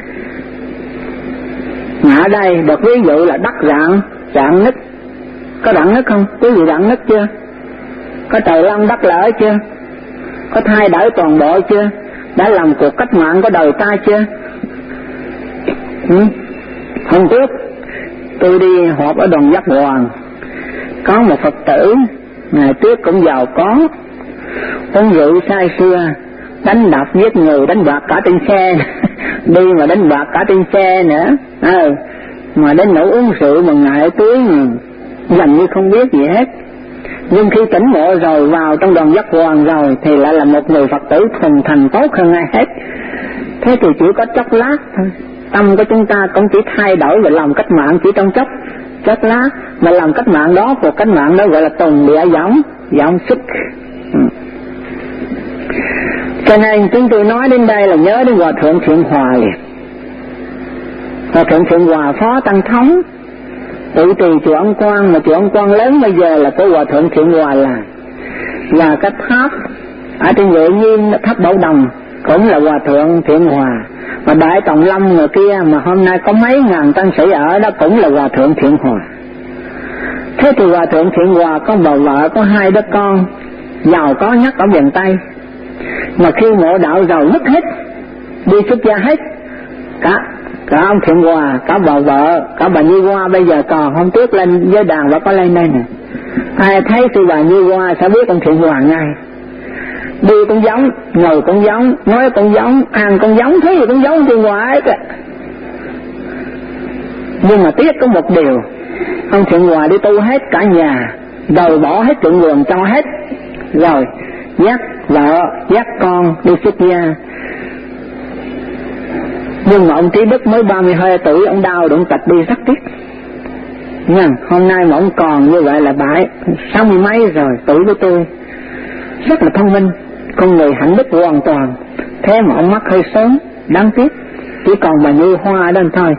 S1: Ở đây được ví dụ là đất rạn, rạn nứt. Có rạn nứt không? Quý vị rạn nứt chưa? Có trời long đất lở chưa? Có thay đổi toàn bộ chưa? Đã làm cuộc cách mạng của đời ta chưa? ừ? Hôm trước tôi đi họp ở Đoàn Giác Hoàng, có một Phật tử ngày trước cũng giàu có, uống rượu say sưa, đánh đập giết người, đánh bạc cả trên xe đi mà đánh bạc cả trên xe nữa. à, Mà đến nỗi uống rượu mà ngại túi gần như không biết gì hết. Nhưng khi tỉnh ngộ rồi, vào trong Đoàn Giác Hoàng rồi thì lại là một người Phật tử thuần thành tốt hơn ai hết. Thế thì chỉ có chốc lát thôi, tâm của chúng ta cũng chỉ thay đổi về lòng cách mạng chỉ trong chốc chốc lát, mà lòng cách mạng đó, cuộc cách mạng đó gọi là Tùng Địa Dẫn Dẫn Xuất. ừ. Cho nên chúng tôi nói đến đây là nhớ đến Hòa Thượng Thiện Hòa liền. Hòa Thượng Thiện Hòa Phó Tăng Thống tự trì chùa Ân Quang, mà chùa Ân Quang lớn bây giờ là của Hòa Thượng Thiện Hòa là là cái tháp ở trên Huệ Nhiên, tháp Bảo Đồng cũng là Hòa Thượng Thiện Hòa. Mà Đại Tòng Lâm người kia mà hôm nay có mấy ngàn tăng sĩ ở đó cũng là Hòa Thượng Thiện Hòa. Thế thì Hòa Thượng Thiện Hòa có bà vợ, có hai đứa con giàu có nhất ở miền Tây, mà khi ngộ đạo rồi mất hết, đi xuất gia hết. Cả cả ông Thiện Hòa, cả bà vợ, cả bà Như Hoa bây giờ còn. Hôm trước lên với đàn và có lên đây nè, ai thấy thì bà Như Hoa sẽ biết ông Thiện Hòa ngay. Đi cũng giống, ngồi cũng giống, nói cũng giống, ăn cũng giống, thấy gì cũng giống Thiện Hòa hết. Nhưng mà tiếc có một điều, ông Thiện Hòa đi tu hết cả nhà, đầu bỏ hết chuyện vườn cho hết, rồi dắt vợ, dắt con đi xuất gia. Nhưng mà ông Trí Đức mới ba mươi hai tuổi, ông đau đụng tật đi rất tiếc. Nhưng hôm nay mà ông còn như vậy là bãi sáu mươi mấy rồi, tuổi của tôi, rất là thông minh, con người hạnh đức hoàn toàn. Thế mà ông mất hơi sớm, đáng tiếc. Chỉ còn bà Như Hoa đó thôi.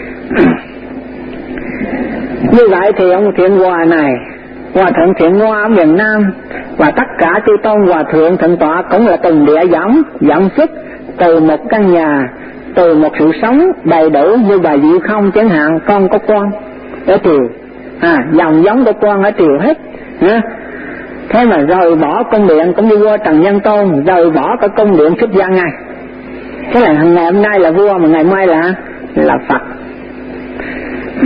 S1: Như vậy thì ông Thiện Hòa này, Hòa Thượng Thiện Hòa ở miền Nam, và tất cả chư tôn Hòa Thượng Thượng Tọa cũng là Tùng Địa Dẫn Dẫn Xuất từ một căn nhà, từ một sự sống đầy đủ. Như bà Diệu Không chẳng hạn, con có con ở triều, à, dòng giống của con ở triều hết. ha? Thế mà rồi bỏ cung điện cũng như vua Trần Nhân Tôn, rồi bỏ cả cung điện xuất gia ngay. Thế là ngày hôm nay là vua, mà ngày mai là là Phật. ừ.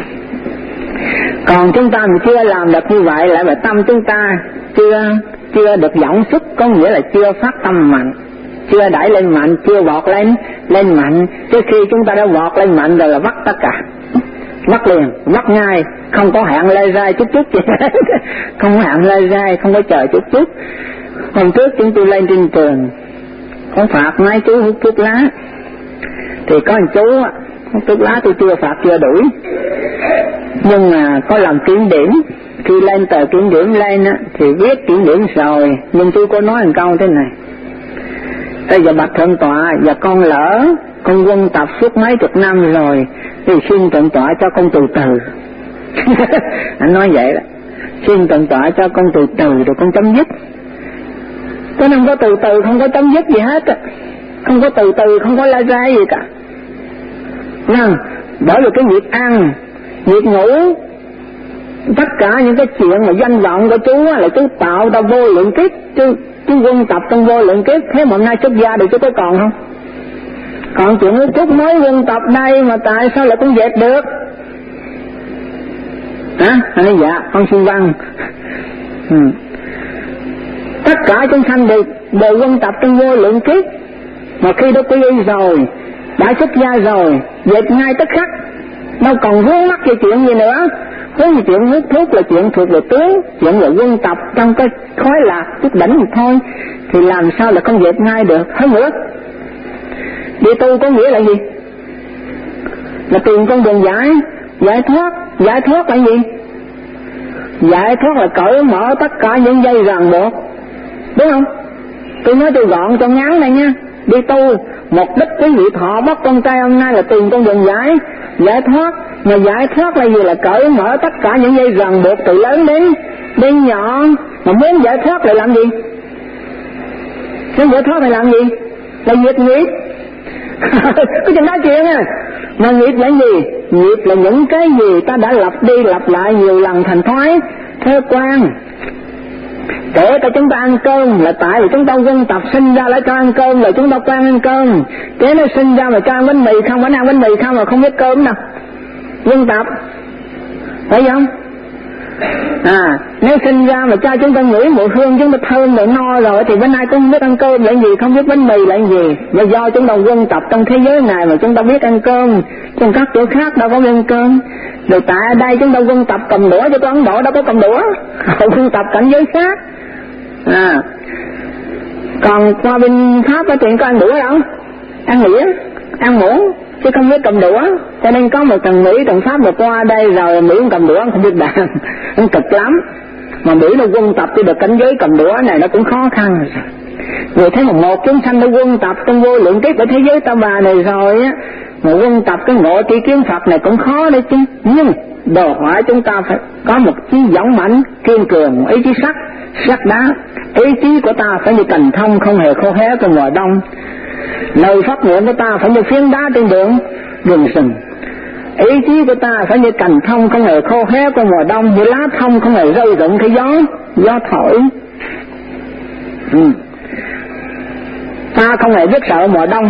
S1: Còn chúng ta mình chưa làm được như vậy, lại là tâm chúng ta chưa chưa được dẫn xuất, có nghĩa là chưa phát tâm mạnh, chưa đẩy lên mạnh, chưa vọt lên lên mạnh. Trước khi chúng ta đã vọt lên mạnh rồi là vắt tất cả, vắt liền, vắt ngay, không có hẹn lê rai chút chút gì không có hẹn lê rai, không có chờ chút chút. Hôm trước chúng tôi lên trên trường Con phạt mấy chú hút thuốc lá. Thì có một chú hút thuốc lá tôi chưa phạt chưa đuổi, nhưng mà có làm kiểm điểm. Khi lên tờ kiểm điểm lên á thì viết kiểm điểm rồi, nhưng tôi có nói một câu thế này: bây giờ bạch thượng tọa, và con lỡ con quân tập suốt mấy chục năm rồi thì xin thượng tọa cho con từ từ. Anh nói vậy đó, xin thượng tọa cho con từ từ rồi con chấm dứt. Có không có từ từ, không có chấm dứt gì hết, không có từ từ, không có la ra gì cả. Nên bởi vì cái việc ăn, việc ngủ, tất cả những cái chuyện mà danh vọng của chú là chú tạo ra vô lượng kiếp, chú, chú quân tập trong vô lượng kiếp. Thế mà hôm nay xuất gia thì chú có còn không? Còn chuyện hút thuốc mới quân tập đây mà tại sao lại cũng dẹp được? Hả? Anh nói dạ, con xin văn. Ừ. Tất cả chúng sanh đều, đều quân tập trong vô lượng kiếp, mà khi đã quy y rồi, đã xuất gia rồi, dẹp ngay tức khắc, đâu còn vướng mắc về chuyện gì nữa. Với những chuyện hút thuốc là chuyện thuộc về tướng, chuyện là quân tập trong cái khói lạc chút đỉnh thôi, thì làm sao là không dẹp ngay được. Hơn nữa, đi tu có nghĩa là gì? Là tìm con đường giải, giải thoát. Giải thoát là gì? Giải thoát là cởi mở tất cả những dây ràng buộc, đúng không? Tôi nói tôi gọn cho ngắn này nha. Đi tu, mục đích quý vị thọ bắt con trai hôm nay là tìm con đường giải, giải thoát. Mà giải thoát là gì? Là cởi mở tất cả những dây ràng buộc từ lớn đến đến nhỏ. Mà muốn giải thoát lại làm gì? Muốn giải thoát lại làm gì? Là diệt nghiệp. Có chừng nói chuyện à. Mà nghiệp là gì? Nghiệp là những cái gì ta đã lặp đi lặp lại nhiều lần thành thói theo quan. Kể cả chúng ta ăn cơm là tại vì chúng ta quân tập sinh ra lại cho ăn cơm, là chúng ta quen ăn cơm. Thế nó sinh ra mà cho ăn bánh mì không, vẫn ăn bánh mì không mà không biết cơm nào. Quân tập, phải không? À, nếu sinh ra mà cho chúng ta ngửi mùi hương, chúng ta thơm rồi no rồi thì bữa nay cũng không biết ăn cơm là gì, không biết bánh mì là gì. Và do chúng ta quân tập trong thế giới này mà chúng ta biết ăn cơm, trong các chỗ khác đâu có biết ăn cơm. Rồi tại đây chúng ta quân tập cầm đũa, cho Ấn Độ đâu có cầm đũa, quân tập cảnh giới khác. À, còn qua bên Pháp có chuyện có ăn đũa đâu, ăn đĩa, ăn muỗng, chứ không biết cầm đũa. Cho nên có một thằng Mỹ, thằng Pháp mà qua đây rồi Mỹ không cầm đũa, không biết đàn, nó cực lắm. Mà Mỹ nó quân tập thì được cảnh giới cầm đũa này nó cũng khó khăn rồi. Vì thế mà một chúng sanh đã quân tập trong vô lượng kiếp ở thế giới ta bà này rồi á, mà quân tập cái ngộ tri kiến Phật này cũng khó đấy chứ. Nhưng đồ họa chúng ta phải có một chí dũng mãnh, kiên cường, ý chí sắt, sắt đá. Ý chí của ta phải như cành thông không hề khô héo trong mùa đông. Lời phát nguyện của ta phải như phiến đá trên đường đường rừng. Ý chí của ta phải như cành thông không hề khô héo trong mùa đông, như lá thông không hề rơi rụng khi gió gió thổi. Ừ. Ta không hề biết sợ mùa đông.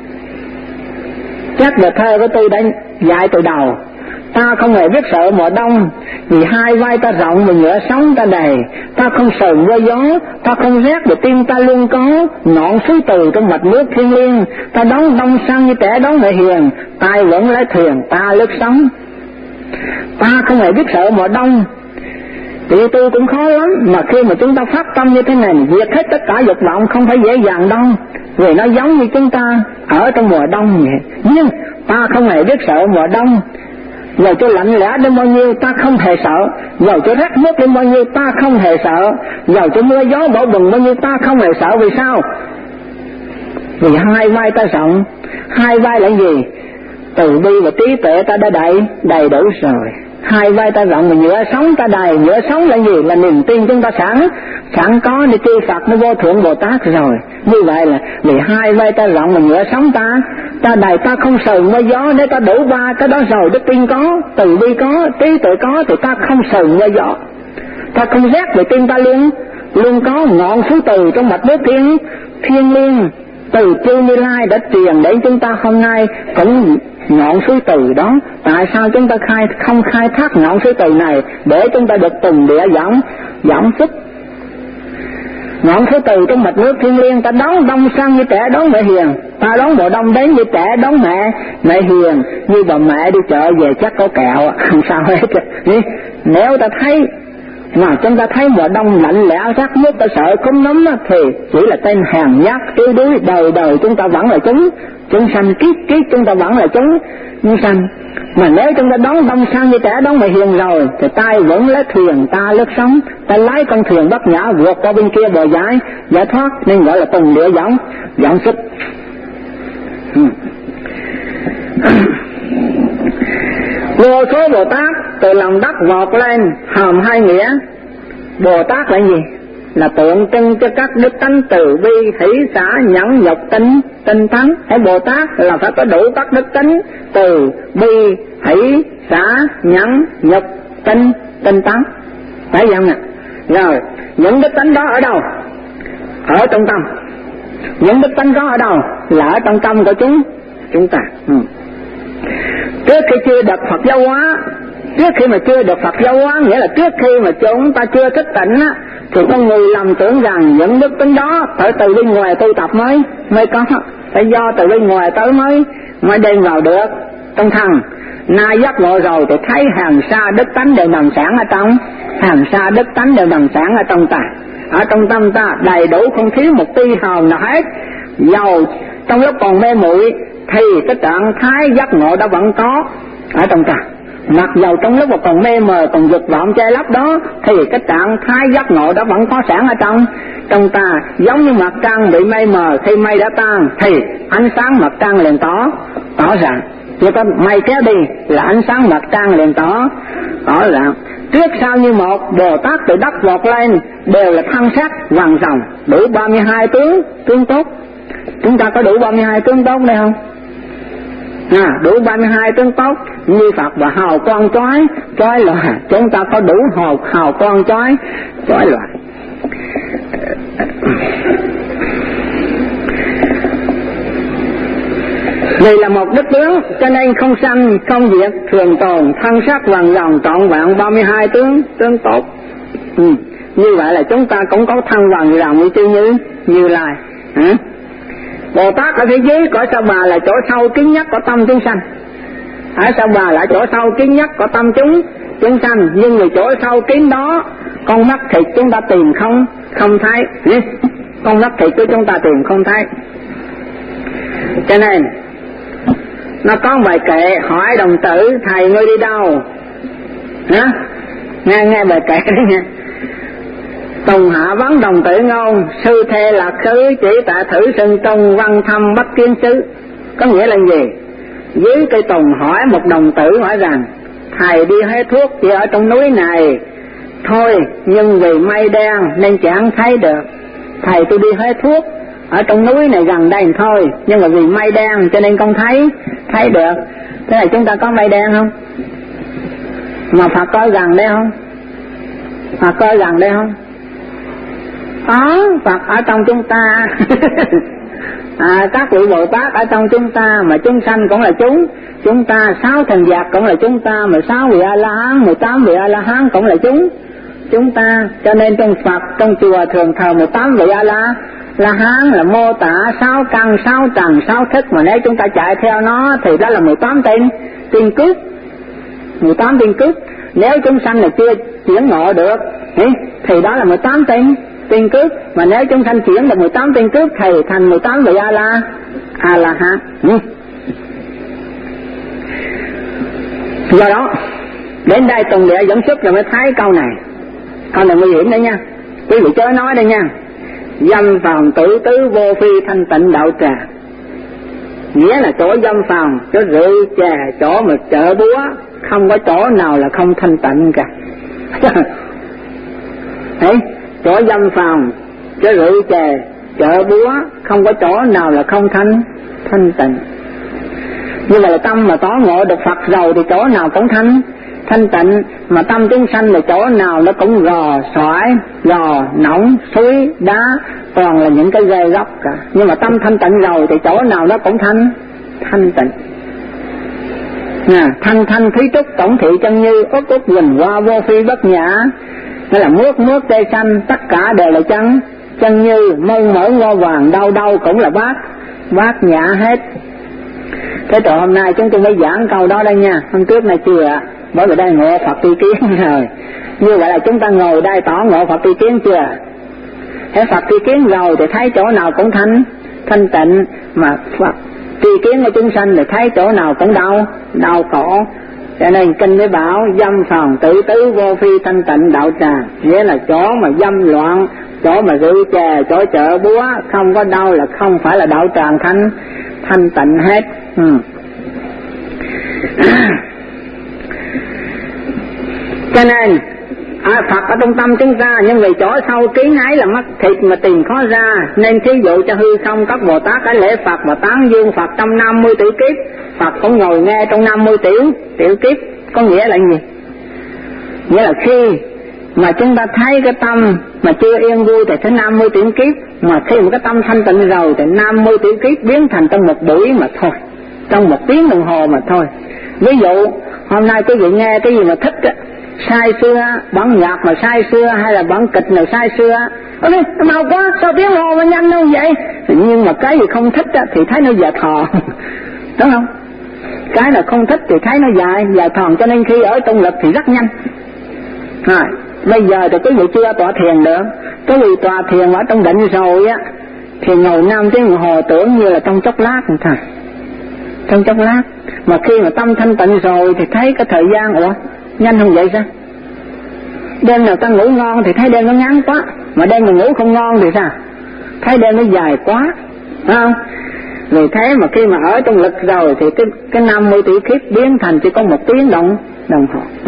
S1: Chắc là thơ của tôi đã dạy từ đầu. Ta không hề biết sợ mùa đông, vì hai vai ta rộng và nhựa sống ta đầy. Ta không sờn qua gió, ta không rét vì tim ta luôn có ngọn suối từ trong mạch nước thiêng liêng. Ta đón đông sang như trẻ đón mẹ hiền, tay vẫn lái thuyền ta lướt sóng. Ta không hề biết sợ mùa đông, thì tôi cũng khó lắm. Mà khi mà chúng ta phát tâm như thế này, diệt hết tất cả dục vọng không phải dễ dàng đâu, vì nó giống như chúng ta ở trong mùa đông vậy. Nhưng ta không hề biết sợ mùa đông. Dầu cho lạnh lẽo đến bao nhiêu ta không hề sợ, dầu cho rét mướt đến bao nhiêu ta không hề sợ, dầu cho mưa gió bão bùng bao nhiêu ta không hề sợ. Vì sao? Vì hai vai ta rộng. Hai vai là gì? Từ bi và trí tuệ ta đã đầy đầy đủ rồi. Hai vai ta rộng và nhựa sống ta đầy. Nhựa sống là gì? Là niềm tin chúng ta sẵn sẵn có để chư Phật nó vô thượng Bồ Tát rồi. Như vậy là vì hai vai ta rộng và nhựa sống ta ta đầy, ta không sờn qua gió. Nếu ta đủ ba cái đó rồi, đức tin có, từ bi có, trí tuệ có, thì ta không sờn qua gió. Ta không rét vì tim ta luôn luôn có ngọn suối từ trong mạch nước thiên thiên liêng. Từ chư Như Lai đã truyền đến chúng ta hôm nay cũng ngọn suối từ đó. Tại sao chúng ta khai không khai thác ngọn suối từ này để chúng ta được từng địa giảm giảm sức? Ngọn suối từ trong mạch nước thiên liêng, ta đón đông sang như trẻ đón mẹ hiền. Ta đón mùa đông đến như trẻ đón mẹ mẹ hiền. Như bà mẹ đi chợ về chắc có kẹo, không sao hết. Nếu ta thấy Mà chúng ta thấy mùa đông lạnh lẽo rát mướt ta sợ cúm nấm thì chỉ là tên hèn nhát yếu đuối, đời đời chúng ta vẫn là chúng, chúng sanh kiếp kiếp chúng ta vẫn là chúng, chúng sanh. Mà nếu chúng ta đón đông sang như trẻ đón mày hiền rồi thì tay vẫn lấy thuyền ta lướt sóng, ta lái con thuyền bất nhã vượt qua bên kia bờ giải giải thoát, nên gọi là tùng địa võng võng xúc. Vô số Bồ Tát từ lòng đất vọt lên hàm hai nghĩa. Bồ Tát là gì? Là tượng trưng cho các đức tánh từ bi, hỷ, xả, nhẫn, nhục, tinh, tinh tấn. Hay Bồ Tát là phải có đủ các đức tánh từ bi, hỷ, xả, nhẫn, nhục, tinh, tinh tấn. Phải không ạ? Rồi, những đức tánh đó ở đâu? Ở trong tâm. Những đức tánh đó ở đâu? Là ở trong tâm của chúng chúng ta. Ừ. Trước khi chưa được Phật giáo hóa, trước khi mà chưa được Phật giáo hóa, nghĩa là trước khi mà chúng ta chưa thức tỉnh á, thì con người lầm tưởng rằng những đức tính đó phải từ bên ngoài tu tập mới mới có, phải do từ bên ngoài tới mới mới đem vào được trong thân. Nay giác ngộ rồi thì thấy hàng xa đức tánh đều nằm sẵn ở trong, hàng xa đức tánh đều nằm sẵn ở trong ta, ở trong tâm ta đầy đủ không thiếu một tia hào nào hết. Dầu trong lúc còn mê muội thì cái trạng thái giác ngộ đã vẫn có ở trong ta. Mặc dầu trong lúc mà còn mê mờ, còn dục vọng che lấp đó, thì cái trạng thái giác ngộ đó vẫn có sẵn ở trong trong ta. Giống như mặt trăng bị mây mờ, khi mây đã tan thì ánh sáng mặt trăng liền tỏ tỏ rạng. Chỉ có mây kéo đi là ánh sáng mặt trăng liền tỏ tỏ rạng. Trước sau như một, Bồ Tát từ đất vọt lên đều là thân sắc hoàng ròng, đủ ba mươi hai tướng tướng tốt. Chúng ta có đủ ba mươi hai tướng tốt đây không? À, đủ ba mươi hai tướng tốt như Phật và hào quang chói chói lòa. Chúng ta có đủ hào hào quang chói chói lòa. Vì là một đức tướng cho nên không sanh không diệt, thường tồn, thân sắc vàng ròng trọn vẹn ba mươi hai tướng tướng tốt. Ừ. Như vậy là chúng ta cũng có thân vàng ròng như chư Như Như Lai. Hả? Bồ Tát ở phía dưới cõi Sa Bà là chỗ sâu kín nhất của tâm chúng sanh. Ở Sa Bà là chỗ sâu kín nhất của tâm chúng chúng sanh, nhưng vì chỗ sâu kín đó con mắt thịt chúng ta tìm không không thấy. Con mắt thịt của chúng ta tìm không thấy. Cho nên nó có bài kệ hỏi đồng tử thầy ngươi đi đâu? Hả? Nghe nghe bài kệ đấy nha. Tùng hạ vấn đồng tử ngôn, sư thê lạc khứ, chỉ tạ thử sân tông văn thâm bất kiến xứ. Có nghĩa là gì? Dưới cây tùng hỏi một đồng tử hỏi rằng, thầy đi hái thuốc chỉ ở trong núi này thôi, nhưng vì mây đen nên chẳng thấy được. Thầy tôi đi hái thuốc ở trong núi này gần đây thôi, nhưng mà vì mây đen cho nên con thấy thấy được. Thế này chúng ta có mây đen không? Mà Phật coi gần đây không? Phật coi gần đây không? Có, Phật ở trong chúng ta. À, các vị Bồ Tát ở trong chúng ta, mà chúng sanh cũng là chúng chúng ta, sáu thần giác cũng là chúng ta, mà sáu vị A La Hán, mười tám vị A La Hán cũng là chúng chúng ta. Cho nên trong Phật trong chùa thường thờ mười tám vị A La La Hán là mô tả sáu căn, sáu trần, sáu thức, mà nếu chúng ta chạy theo nó thì đó là mười tám tên tiên cước, mười tám tiên cước. Nếu chúng sanh là chưa chuyển ngộ được thì đó là mười tám tên tiên cước, mà nếu chúng sanh chuyển được mười tám tiên cước thì thành mười tám vị A La A La Hán. Ừ. Do đó đến đây Tùng Địa dẫn xuất rồi mới thấy câu này. Câu này nguy hiểm đấy nha, quý vị chớ nói đây nha. Dâm phàm tử tứ vô phi thanh tịnh đạo trà, nghĩa là chỗ dâm phàm, chỗ rượu chè, chỗ mà chợ búa, không có chỗ nào là không thanh tịnh cả. Đấy, chỗ dâm phàm, chỗ rượu chè, chợ búa, không có chỗ nào là không thanh thanh tịnh. Như vậy là tâm mà tỏ ngộ được Phật rồi thì chỗ nào cũng thanh thanh tịnh, mà tâm chúng sanh là chỗ nào nó cũng gò xoải, gò nóng, suối, đá, toàn là những cái gai góc cả. Nhưng mà tâm thanh tịnh rồi thì chỗ nào nó cũng thanh thanh tịnh. À, thanh thanh thúy trúc tổng thị chân như, út út quỳnh hoa vô phi bất nhã. Nghĩa là mướt mướt cây xanh, tất cả đều là chân chân như, mông mỡ ngô vàng, đâu đâu cũng là bát bát nhã hết. Thế rồi hôm nay chúng tôi mới giảng câu đó đây nha. Hôm trước này chưa ạ, bởi vì đây ngộ Phật tri kiến rồi. Như vậy là chúng ta ngồi đây tỏ ngộ Phật tri kiến chưa? Hễ Phật tri kiến rồi thì thấy chỗ nào cũng thanh thanh tịnh, mà Phật tri kiến của chúng sanh thì thấy chỗ nào cũng đau đau khổ. Cho nên kinh mới bảo dâm phàm tự tứ vô phi thanh tịnh đạo tràng, nghĩa là chỗ mà dâm loạn, chỗ mà rượu chè, chỗ chợ búa không có đau là không phải là đạo tràng thanh thanh tịnh hết. Ừ. Cho nên à, Phật ở trong tâm chúng ta, nhưng vì chỗ sâu kín ấy là mắt thịt mà tìm khó ra, nên thí dụ cho hư không các Bồ Tát ở lễ Phật và tán dương Phật trong năm mươi tiểu kiếp, Phật cũng ngồi nghe trong năm mươi tiểu tiểu kiếp. Có nghĩa là gì? Nghĩa là khi mà chúng ta thấy cái tâm mà chưa yên vui thì tới năm mươi tiểu kiếp, mà khi mà cái tâm thanh tịnh rồi thì năm mươi tiểu kiếp biến thành trong một buổi mà thôi, trong một tiếng đồng hồ mà thôi. Ví dụ hôm nay quý vị nghe cái gì mà thích á, sai xưa, bản nhạc mà sai xưa hay là bản kịch nào sai xưa, ôi nó mau quá, sao tiếng hồ mà nhanh đâu vậy? Nhưng mà cái gì không thích á, thì thấy nó già thò, đúng không? Cái là không thích thì thấy nó dài dài thòn, cho nên khi ở trong lực thì rất nhanh. À, bây giờ thì quý vị chưa tọa thiền được, quý vị tọa thiền ở trong định rồi á, thì ngồi năm tiếng đồng hồ tưởng như là trong chốc lát thôi, trong chốc lát. Mà khi mà tâm thanh tịnh rồi thì thấy cái thời gian, ủa nhanh không vậy sao? Đêm nào ta ngủ ngon thì thấy đêm nó ngắn quá, mà đêm mà ngủ không ngon thì sao? Thấy đêm nó dài quá, phải không? Vì thế mà khi mà ở trong lực rồi thì cái cái năm mươi tỷ kiếp biến thành chỉ có một tiếng đồng đồng hồ. Ừ.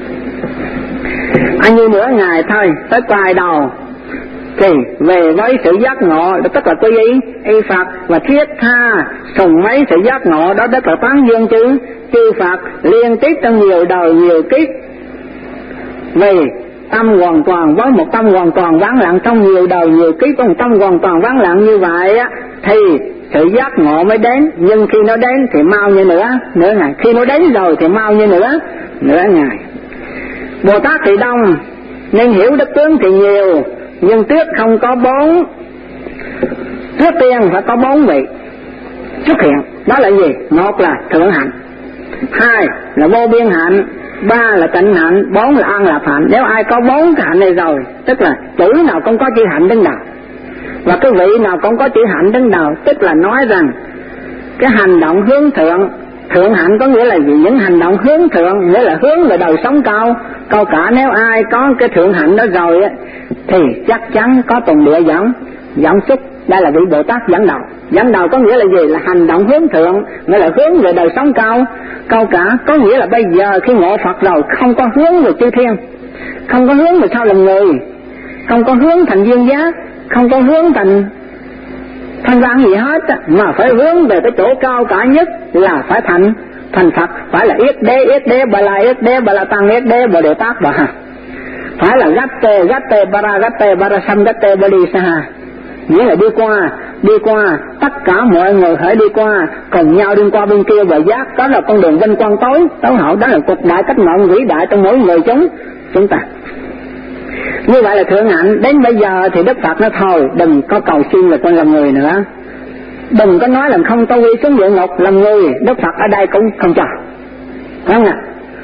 S1: Anh như nửa ngày thôi, tới quay đầu thì về với sự giác ngộ, tức là quy y y Phật và thiết tha sùng mấy sự giác ngộ đó, tức là tán dương chư chư Phật liên tiếp trong nhiều đời nhiều kiếp. Vì tâm hoàn toàn với một tâm hoàn toàn vắng lặng trong nhiều đời nhiều kiếp, có một tâm hoàn toàn vắng lặng như vậy á, thì sự giác ngộ mới đến. Nhưng khi nó đến thì mau như nữa nửa ngày, khi nó đến rồi thì mau như nữa nửa ngày. Bồ Tát thì đông nên hiểu đức tướng thì nhiều, nhưng tiếc không có bốn. Trước tiên phải có bốn vị xuất hiện, đó là gì? Một là thượng hạnh, hai là vô biên hạnh, ba là tịnh hạnh, bốn là an lạc hạnh. Nếu ai có bốn cái hạnh này rồi, tức là chữ nào cũng có chữ hạnh đứng đầu, và cái vị nào cũng có chữ hạnh đứng đầu, tức là nói rằng cái hành động hướng thượng. Thượng hạnh có nghĩa là gì? Những hành động hướng thượng, nghĩa là hướng về đời sống cao cao cả. Nếu ai có cái thượng hạnh đó rồi thì chắc chắn có tùng địa dẫn dẫn xuất. Đây là vị Bồ Tát dẫn đầu. Dẫn đầu có nghĩa là gì? Là hành động hướng thượng, nghĩa là hướng về đời sống cao cao cả. Có nghĩa là bây giờ khi ngộ Phật rồi không có hướng về chư thiên, không có hướng về sao làm người, không có hướng thành viên giác, không có hướng thành thanh văn gì hết, mà phải hướng về cái chỗ cao cả nhất là phải thành thành Phật. Phải là yết đế yết đế bà la yết đế bà la tăng yết đế bà đề tát bà ha. Phải là gatte gatte bara gatte bara sam gatte bà đi sa, nghĩa là đi qua đi qua tất cả mọi người hãy đi qua, cùng nhau đi qua bên kia và giác. Đó là con đường vinh quang tối tối hậu, đó là cuộc đại cách mạng vĩ đại trong mỗi người chúng chúng ta. Như vậy là thượng hạnh. Đến bây giờ thì Đức Phật nói thôi, đừng có cầu xin là con làm người nữa, đừng có nói là không tu đi xuống địa ngục làm người. Đức Phật ở đây cũng không cho, phải không ạ?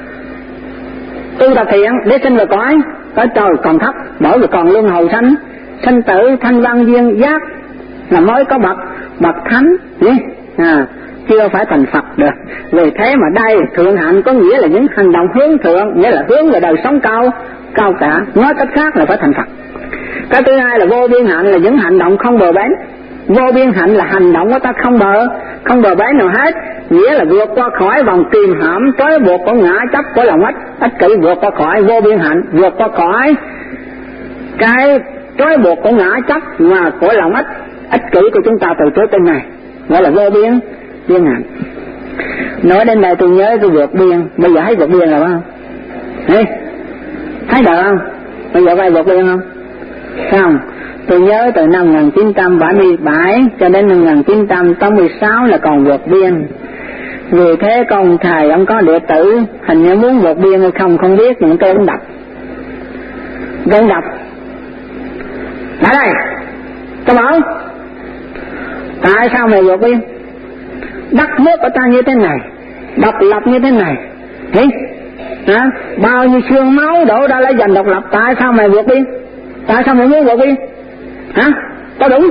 S1: Tu tập thiện để sinh vào cõi cõi trời còn thấp, bởi vì còn luân hồi sanh sinh tử thanh văn duyên giác là mới có bậc bậc thánh nhé, à, chưa phải thành Phật được. Vì thế mà đây thượng hạnh có nghĩa là những hành động hướng thượng, nghĩa là hướng về đời sống cao cao cả, nói cách khác là phải thành Phật. Cái thứ hai là vô biên hạnh, là những hành động không bờ bến. Vô biên hạnh là hành động của ta không bờ không bờ bến nào hết, nghĩa là vượt qua khỏi vòng kìm hãm trói buộc của ngã chấp của lòng ích ích kỷ, vượt qua khỏi vô biên hạnh, vượt qua khỏi cái trói buộc của ngã chấp và của lòng ích ích kỷ của chúng ta từ trước đến nay, gọi là vô biên biên hạnh. Nói đến đây tôi nhớ tôi vượt biên, bây giờ thấy vượt biên rồi phải không? Thấy thấy được không? Bây giờ vai vượt biên không? Không, tôi nhớ từ năm một nghìn chín trăm bảy mươi bảy cho đến năm một nghìn chín trăm tám mươi sáu là còn vượt biên. Vì thế con thầy ông có đệ tử hình như muốn vượt biên hay không không biết, những cái ông đập ông đập lại đây tôi bảo tại sao mày vượt biên? Đất nước của ta như thế này, độc lập như thế này, thế Hả? Bao nhiêu xương máu đổ ra lấy giành độc lập, tại sao mày vượt biên? Tại sao mày muốn vượt biên? Hả? Có đúng?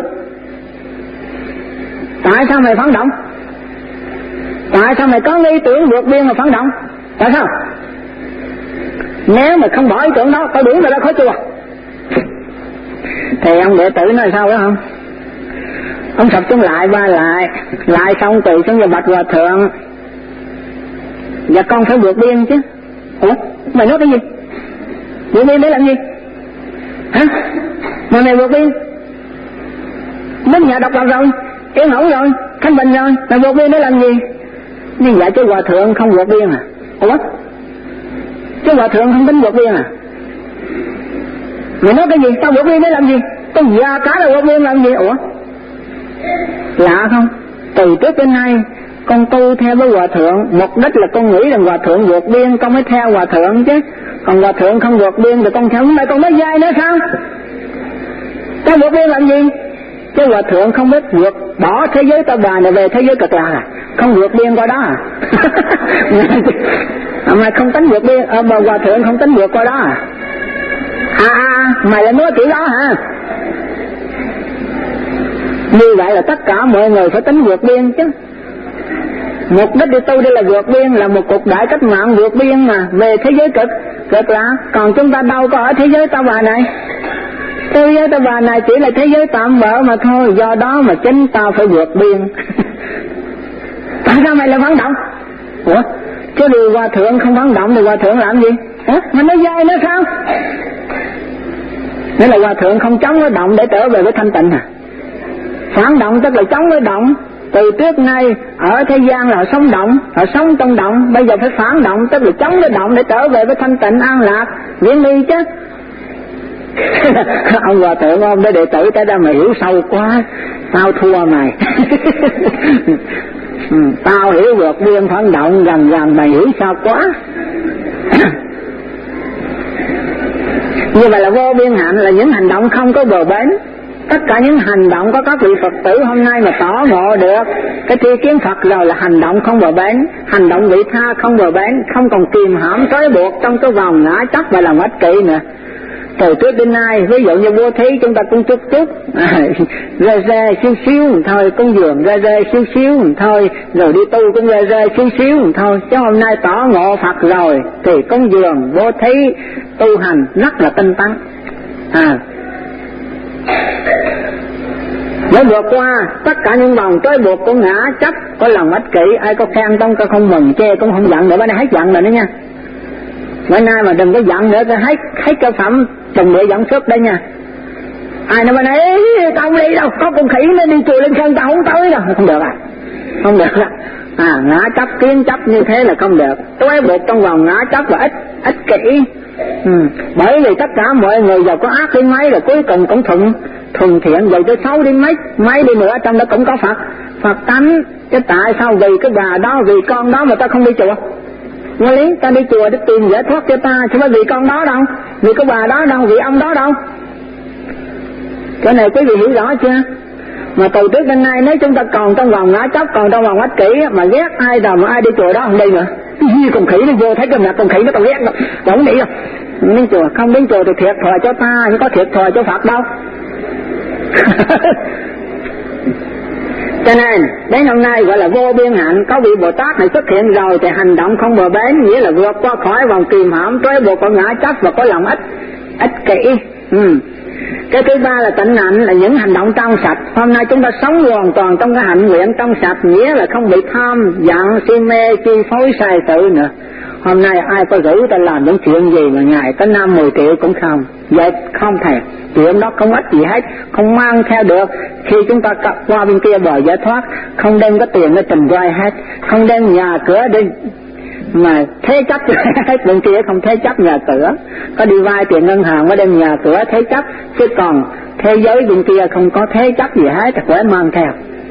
S1: Tại sao mày phản động? Tại sao mày có ý tưởng vượt biên mà phản động? Tại sao? Nếu mà không bỏ ý tưởng đó, có đúng rồi đó, khỏi chùa. Thì ông đệ tử nói sao đó không? Ông sập xuống lại ba lại, lại xong từ xuống và bạch hòa thượng: dạ con phải vượt biên chứ. Ủa? Mày nói cái gì? Vượt biên để làm gì? Hả? Mà mày vượt biên? Đến nhà độc lập rồi, yên ổn rồi, thanh bình rồi, mày vượt biên để làm gì? Như vậy chứ hòa thượng không vượt biên à? Ủa? Chứ hòa thượng không tính vượt biên à? Mày nói cái gì? Tao vượt biên để làm gì? Tao già cá là vượt biên làm gì? Ủa? Lạ không? Từ trước đến nay con tu theo với hòa thượng, mục đích là con nghĩ rằng hòa thượng vượt biên, con mới theo hòa thượng chứ. Còn hòa thượng không vượt biên thì con theo mày còn nói dai nữa sao? Tao vượt biên làm gì? Chứ hòa thượng không biết vượt bỏ thế giới ta bà này về thế giới cực lạc à? Không vượt biên qua đó à? Mà không tính vượt biên, à, mà hòa thượng không tính vượt qua đó à? À, à mày lại nói kiểu đó hả? Như vậy là tất cả mọi người phải tính vượt biên chứ. Mục đích đi tu đây là vượt biên, là một cuộc đại cách mạng vượt biên mà về thế giới cực cực lạc. Còn chúng ta đâu có ở thế giới ta bà này. Thế giới ta bà này chỉ là thế giới tạm bợ mà thôi. Do đó mà chính ta phải vượt biên. Tại sao mày lại phản động? Ủa? Chứ điều hòa thượng không phản động thì hòa thượng làm gì? Ủa? Mà nói dai nữa sao? Nghĩa là hòa thượng không chống với động để trở về với thanh tịnh à? Phản động tức là chống với động. Từ trước nay ở thế gian là họ sống động, họ sống trong động. Bây giờ phải phản động tức là chống với động để trở về với thanh tịnh an lạc viễn ly chứ. Ông hòa thượng ông để đệ tử tới đây mà hiểu sâu quá, tao thua mày. Ừ, tao hiểu vượt biên phản động gần gần, mày hiểu sao quá. Như vậy là vô biên hạnh là những hành động không có bờ bến. Tất cả những hành động có các vị Phật tử hôm nay mà tỏ ngộ được cái tri kiến Phật rồi là hành động không bờ bến, hành động vị tha không bờ bến, không còn kìm hãm trói buộc trong cái vòng ngã chấp và lòng ích kỷ nữa. Từ trước đến nay, ví dụ như vô thí chúng ta cũng chút chút, à, rê rê xíu xíu thôi, cúng dường rê rê xíu xíu thôi, rồi đi tu cũng rê rê xíu xíu thôi. Chứ hôm nay tỏ ngộ Phật rồi thì cúng dường, vô thí, tu hành rất là tinh tấn. À, để vượt qua tất cả những vòng trói buộc của ngã chấp, của lòng ích kỷ. Ai có khen tông có không mừng, chê cũng không giận nữa, bữa nay hết giận rồi đó nha. Bữa nay mà đừng có giận nữa, hết hết cơ phẩm trùng địa dẫn xuất đây nha. Ai nói bữa nay tao không đi đâu, có con khỉ nó đi chùa Linh Sơn tao không tới đâu. Không được à, không được à. À, ngã chấp kiến chấp như thế là không được, trói buộc trong vòng ngã chấp và ích ích kỷ. Ừ. Bởi vì tất cả mọi người giàu có ác đến mấy rồi cuối cùng cũng thuận thuần thiện, vậy tới xấu đến mấy mấy đi nữa trong đó cũng có Phật Phật tánh. Chứ tại sao vì cái bà đó, vì con đó mà ta không đi chùa? Nguyên lý ta đi chùa để tìm giải thoát cho ta, chứ không phải vì con đó đâu, vì cái bà đó đâu, vì ông đó đâu. Cái này quý vị hiểu rõ chưa? Mà từ trước đến nay nếu chúng ta còn trong vòng ngã chấp, còn trong vòng ích kỷ mà ghét ai rồi mà ai đi chùa đó không đi nữa. Gì con khỉ nó vô thấy cái mặt con khỉ nó tao ghét đâu, không đi đâu. Đến chùa, không đến chùa thì thiệt thòi cho ta, chứ có thiệt thòi cho Phật đâu. Cho nên đến hôm nay gọi là vô biên hạnh. Có vị Bồ Tát này xuất hiện rồi thì hành động không bờ bến, nghĩa là vượt qua khỏi vòng kìm hãm trói buộc của ngã chấp và có lòng ích ích kỷ. Ừ. Cái thứ ba là tịnh hạnh, là những hành động trong sạch. Hôm nay chúng ta sống hoàn toàn trong cái hạnh nguyện trong sạch, nghĩa là không bị tham, giận, si mê, chi phối sai sự nữa. Hôm nay ai có rủ ta làm những chuyện gì mà ngày có năm mười triệu cũng không. Vậy không thèm, chuyện đó không ích gì hết, không mang theo được. Khi chúng ta qua bên kia bờ giải thoát, không đem có tiền để tình quay hết, không đem nhà cửa đi mà thế chấp hết, bên kia không thế chấp nhà cửa, có đi vay tiền ngân hàng mới đem nhà cửa thế chấp, chứ còn thế giới bên kia không có thế chấp gì hết, phải mang theo.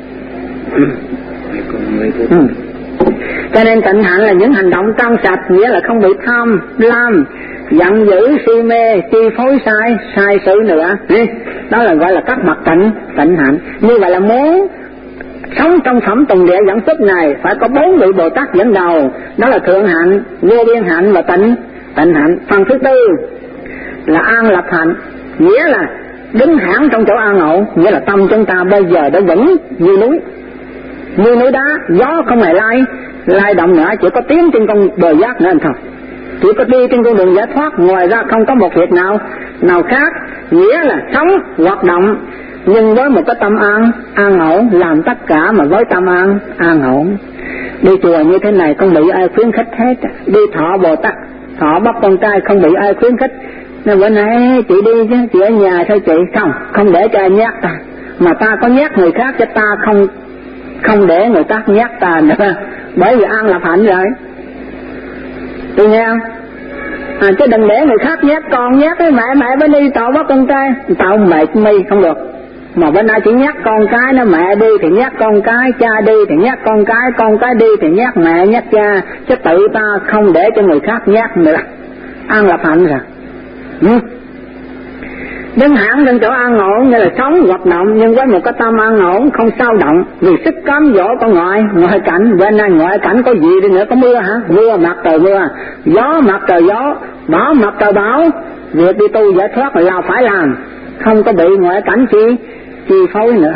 S1: Ừ. Cho nên tịnh hạnh là những hành động trong sạch, nghĩa là không bị tham, lam, giận dữ, si mê, chi phối sai, sai sự nữa. Đó là gọi là các mặt tịnh, tịnh hạnh. Như vậy là muốn sống trong phẩm tùng địa dẫn xuất này phải có bốn vị Bồ Tát dẫn đầu, đó là thượng hạnh, vô biên hạnh và tịnh tịnh hạnh. Phần thứ tư là an lập hạnh, nghĩa là đứng hẳn trong chỗ an ổn, nghĩa là tâm chúng ta bây giờ đã vững như núi, như núi đá, gió không hề lay lay động nữa, chỉ có tiến trên con bờ giác nữa thôi, chỉ có đi trên con đường giải thoát, ngoài ra không có một việc nào nào khác, nghĩa là sống hoạt động nhưng với một cái tâm an an ổn, làm tất cả mà với tâm an an ổn. Đi chùa như thế này không bị ai khuyến khích hết, đi thọ Bồ Tát, thọ bắt con trai không bị ai khuyến khích. Nên bữa nay chị đi chứ, chị ở nhà thôi chị, không, không để cho ai nhát ta, mà ta có nhát người khác cho ta không không để người ta nhát ta nữa, bởi vì an lập hạnh rồi. Tôi nghe không? À, chứ đừng để người khác nhát con, nhát với mẹ, mẹ mới đi tạo bắt con trai, tạo mệt mi không được. Mà bữa nay chỉ nhắc con cái nó, mẹ đi thì nhắc con cái, cha đi thì nhắc con cái, con cái đi thì nhắc mẹ, nhắc cha, chứ tự ta không để cho người khác nhắc nữa. An lập hạnh rồi. Ừ. Đứng hẳn trên chỗ an ổn nghĩa là sống hoạt động nhưng với một cái tâm an ổn, không sao động, vì sức cám dỗ con ngoại ngoại cảnh. Bên này ngoại cảnh có gì đi nữa, có mưa hả? Mưa mặt trời mưa, gió mặt trời gió, bão mặt trời bão. Việc đi tu giải thoát là phải làm, không có bị ngoại cảnh chi chi phối nữa.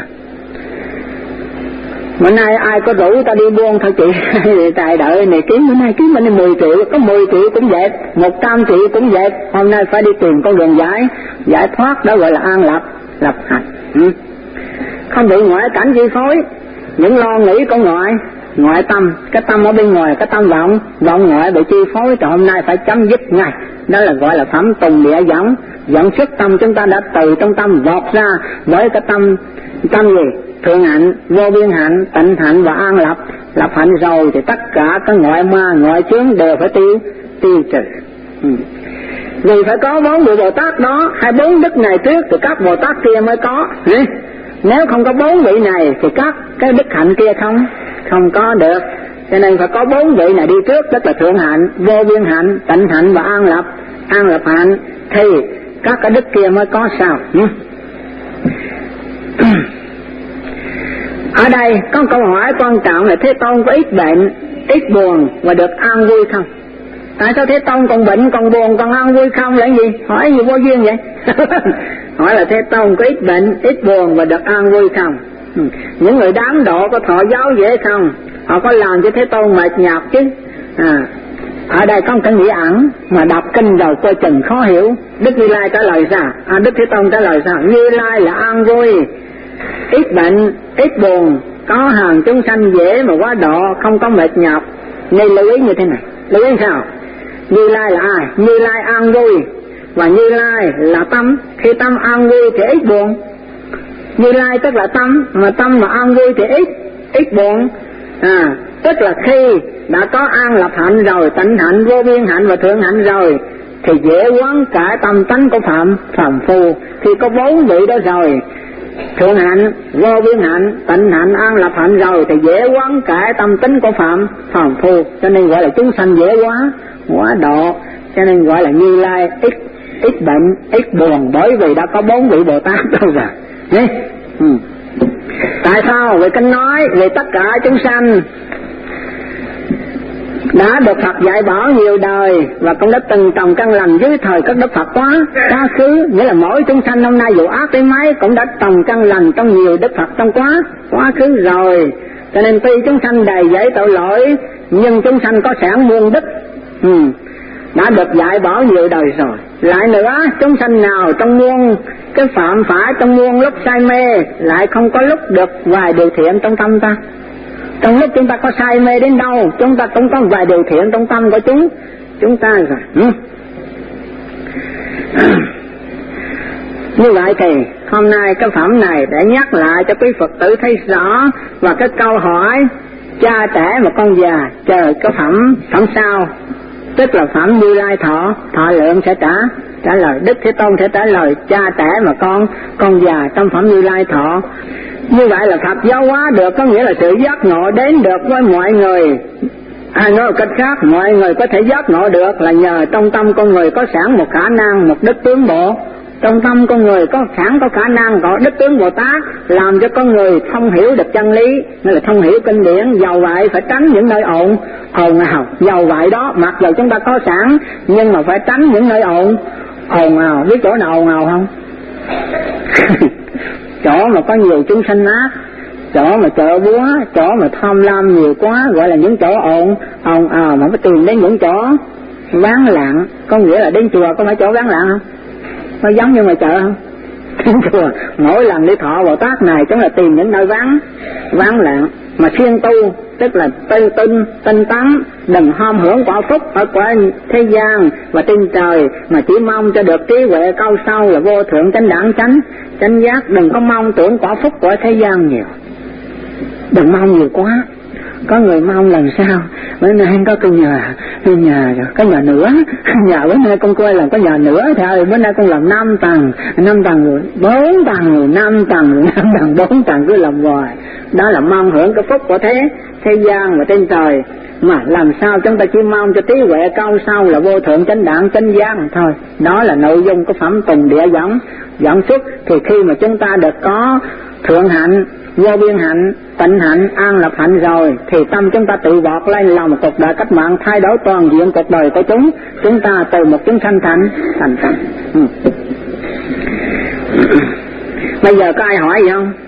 S1: Bữa nay ai có rủ ta đi buôn thôi chị, tài đợi này kiếm bữa nay kiếm bữa nay mười triệu, có mười triệu cũng dẹp, một trăm triệu cũng dẹp. Hôm nay phải đi tìm con đường giải giải thoát, đó gọi là an lập lập hạnh. Ừ. Không bị ngoại cảnh chi phối, những lo nghĩ của ngoại ngoại tâm, cái tâm ở bên ngoài, cái tâm vọng vọng ngoại bị chi phối, thì hôm nay phải chấm dứt ngay. Đó là gọi là phẩm tùng địa dẫn dẫn xuất tâm chúng ta đã từ trong tâm vọt ra bởi cái tâm tâm gì? Thượng hạnh, vô biên hạnh, tịnh hạnh và an lập lập hạnh rồi thì tất cả các ngoại ma ngoại chướng đều phải tiêu tiêu trừ. Ừ. Vì phải có bốn vị Bồ Tát đó, hay bốn đức này trước thì các Bồ Tát kia mới có. Ừ. Nếu không có bốn vị này thì các cái đức hạnh kia không không có được. Cho nên phải có bốn vị này đi trước, tức là thượng hạnh, vô biên hạnh, tịnh hạnh và an lập an lập hạnh, thì các cái đức kia mới có sao. Ừ. Ở đây có câu hỏi quan trọng là Thế Tôn có ít bệnh, ít buồn và được an vui không? Tại sao Thế Tôn còn bệnh, còn buồn, còn an vui không là gì? Hỏi gì vô duyên vậy? Hỏi là Thế Tôn có ít bệnh, ít buồn và được an vui không? Ừ. Những người đám độ có thọ giáo dễ không? Họ có làm cho Thế Tôn mệt nhọc chứ? À, ở đây có một cái nghĩa ẩn mà đọc kinh rồi coi chừng khó hiểu. Đức Như Lai trả lời sao? À, Đức Thế Tôn trả lời sao? Như Lai là an vui, ít bệnh, ít buồn, có hàng chúng sanh dễ mà quá độ, không có mệt nhọc. Nên lưu ý như thế này, lưu ý sao? Như Lai là ai? Như Lai an vui, và Như Lai là tâm. Khi tâm an vui thì ít buồn. Như Lai tức là tâm, mà tâm mà an vui thì ít ít buồn. À, tức là khi đã có an lập hạnh rồi, tịnh hạnh, vô biên hạnh và thượng hạnh rồi thì dễ quán cả tâm tánh của phạm phàm phu. Khi có bốn vị đó rồi, thượng hạnh, vô biên hạnh, tịnh hạnh, an lập hạnh rồi thì dễ quán cả tâm tính của phạm phàm phu, cho nên gọi là chúng sanh dễ quá quá độ, cho nên gọi là Như Lai ít ít bệnh, ít buồn, bởi vì đã có bốn vị Bồ Tát đâu rồi. Ừ. Tại sao? Vì kinh nói về tất cả chúng sanh đã được Phật dạy bảo nhiều đời và cũng đã từng trồng căn lành dưới thời các Đức Phật quá quá khứ, nghĩa là mỗi chúng sanh hôm nay dù ác tới mấy cũng đã trồng căn lành trong nhiều Đức Phật trong quá quá khứ rồi. Cho nên tuy chúng sanh đầy dẫy tội lỗi nhưng chúng sanh có sản muôn đức, ừ, đã được dạy bảo nhiều đời rồi. Lại nữa, chúng sanh nào trong muôn cái phạm phải, trong muôn lúc say mê lại không có lúc được vài điều thiện trong tâm ta. Trong lúc chúng ta có say mê đến đâu, chúng ta cũng có vài điều thiện trong tâm của chúng chúng ta rồi. Ừ. Như vậy thì hôm nay cái phẩm này để nhắc lại cho quý Phật tử thấy rõ, và cái câu hỏi cha trẻ mà con già chờ cái phẩm phẩm sau, tức là phẩm Như Lai thọ thọ lượng sẽ trả trả lời. Đức Thế Tôn sẽ trả lời cha trẻ mà con con già trong phẩm Như Lai thọ. Như vậy là Phật giáo hóa được, có nghĩa là sự giác ngộ đến được với mọi người. À, nói một cách khác, mọi người có thể giác ngộ được là nhờ trong tâm con người có sẵn một khả năng, một đức tiến bộ Trong tâm con người có sẵn có khả năng có đức tướng Bồ Tát làm cho con người thông hiểu được chân lý, nên là thông hiểu kinh điển. Dầu vậy phải tránh những nơi ồn ồn ào. Dầu vậy đó, mặc dù chúng ta có sẵn nhưng mà phải tránh những nơi ồn ồn ào. Biết chỗ nào ồn ào không? Chỗ mà có nhiều chúng sanh ác, chỗ mà chợ búa, chỗ mà tham lam nhiều quá, gọi là những chỗ ồn ồn ào. Mà phải tìm đến những chỗ vắng lặng. Có nghĩa là đến chùa có phải chỗ vắng lặng không? Nó giống như ngoài chợ không? Đến chùa mỗi lần đi thọ Bồ Tát này chúng là tìm những nơi vắng vắng lặng. Mà siêng tu tức là tinh tinh tinh tấn, đừng ham hưởng quả phúc ở quả thế gian và trên trời, mà chỉ mong cho được trí huệ cao sâu là vô thượng chánh đẳng chánh chánh giác. Đừng có mong tưởng quả phúc của thế gian nhiều, đừng mong nhiều quá. Có người mong lần sau bữa nay có con nhà nhà có nhà nữa, nhà bữa nay con quay làm có nhà nữa thôi, bữa nay con làm năm tầng năm tầng rồi bốn tầng rồi năm tầng rồi năm tầng bốn tầng, cứ làm hoài. Đó là mong hưởng cái phúc của thế thế gian và trên trời. Mà làm sao chúng ta chỉ mong cho trí huệ cao sâu là vô thượng chánh đẳng chánh giác thôi. Đó là nội dung của phẩm Tùng Địa dẫn dẫn xuất. Thì khi mà chúng ta được có thượng hạnh, vô biên hạnh, tịnh hạnh, an lập hạnh rồi, thì tâm chúng ta tự vọt lên lòng cuộc đời cách mạng, thay đổi toàn diện cuộc đời của chúng chúng ta từ một chúng sanh thành thành thành. Ừ. Bây giờ có ai hỏi gì không?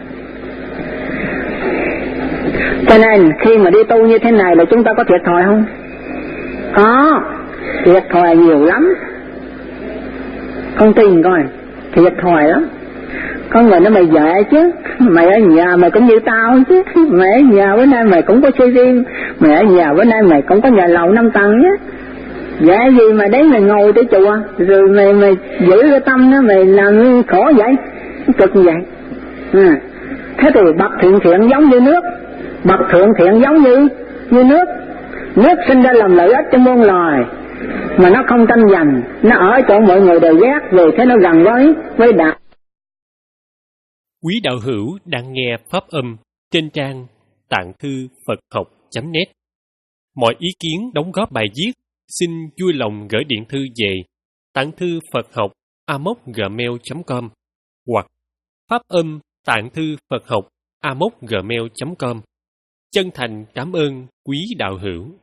S1: Cho nên khi mà đi tu như thế này là chúng ta có thiệt thòi không? Có, thiệt thòi nhiều lắm. Không tin coi, thiệt thòi lắm. Con người nó mày dễ chứ, mày ở nhà mày cũng như tao chứ, mày ở nhà bữa nay mày cũng có xe riêng, mày ở nhà bữa nay mày cũng có nhà lầu năm tầng chứ. Dễ gì mà đấy mày ngồi tới chùa, rồi mày mày giữ cái tâm đó, mày làm khổ vậy, cực như vậy. À, thế thì bậc thiện thiện giống như nước, bậc thượng thiện giống như như nước. Nước sinh ra làm lợi ích cho muôn loài, mà nó không tranh giành, nó ở chỗ mọi người đều ghét, vì thế nó gần với với đạo.
S2: Quý đạo hữu đang nghe pháp âm trên trang tạng thư Phật học chấm net. Mọi ý kiến đóng góp bài viết xin vui lòng gửi điện thư về tạng thư Phật học a m o gmail chấm com hoặc pháp âm tạng thư Phật học a m o gmail chấm com. Chân thành cảm ơn quý đạo hữu.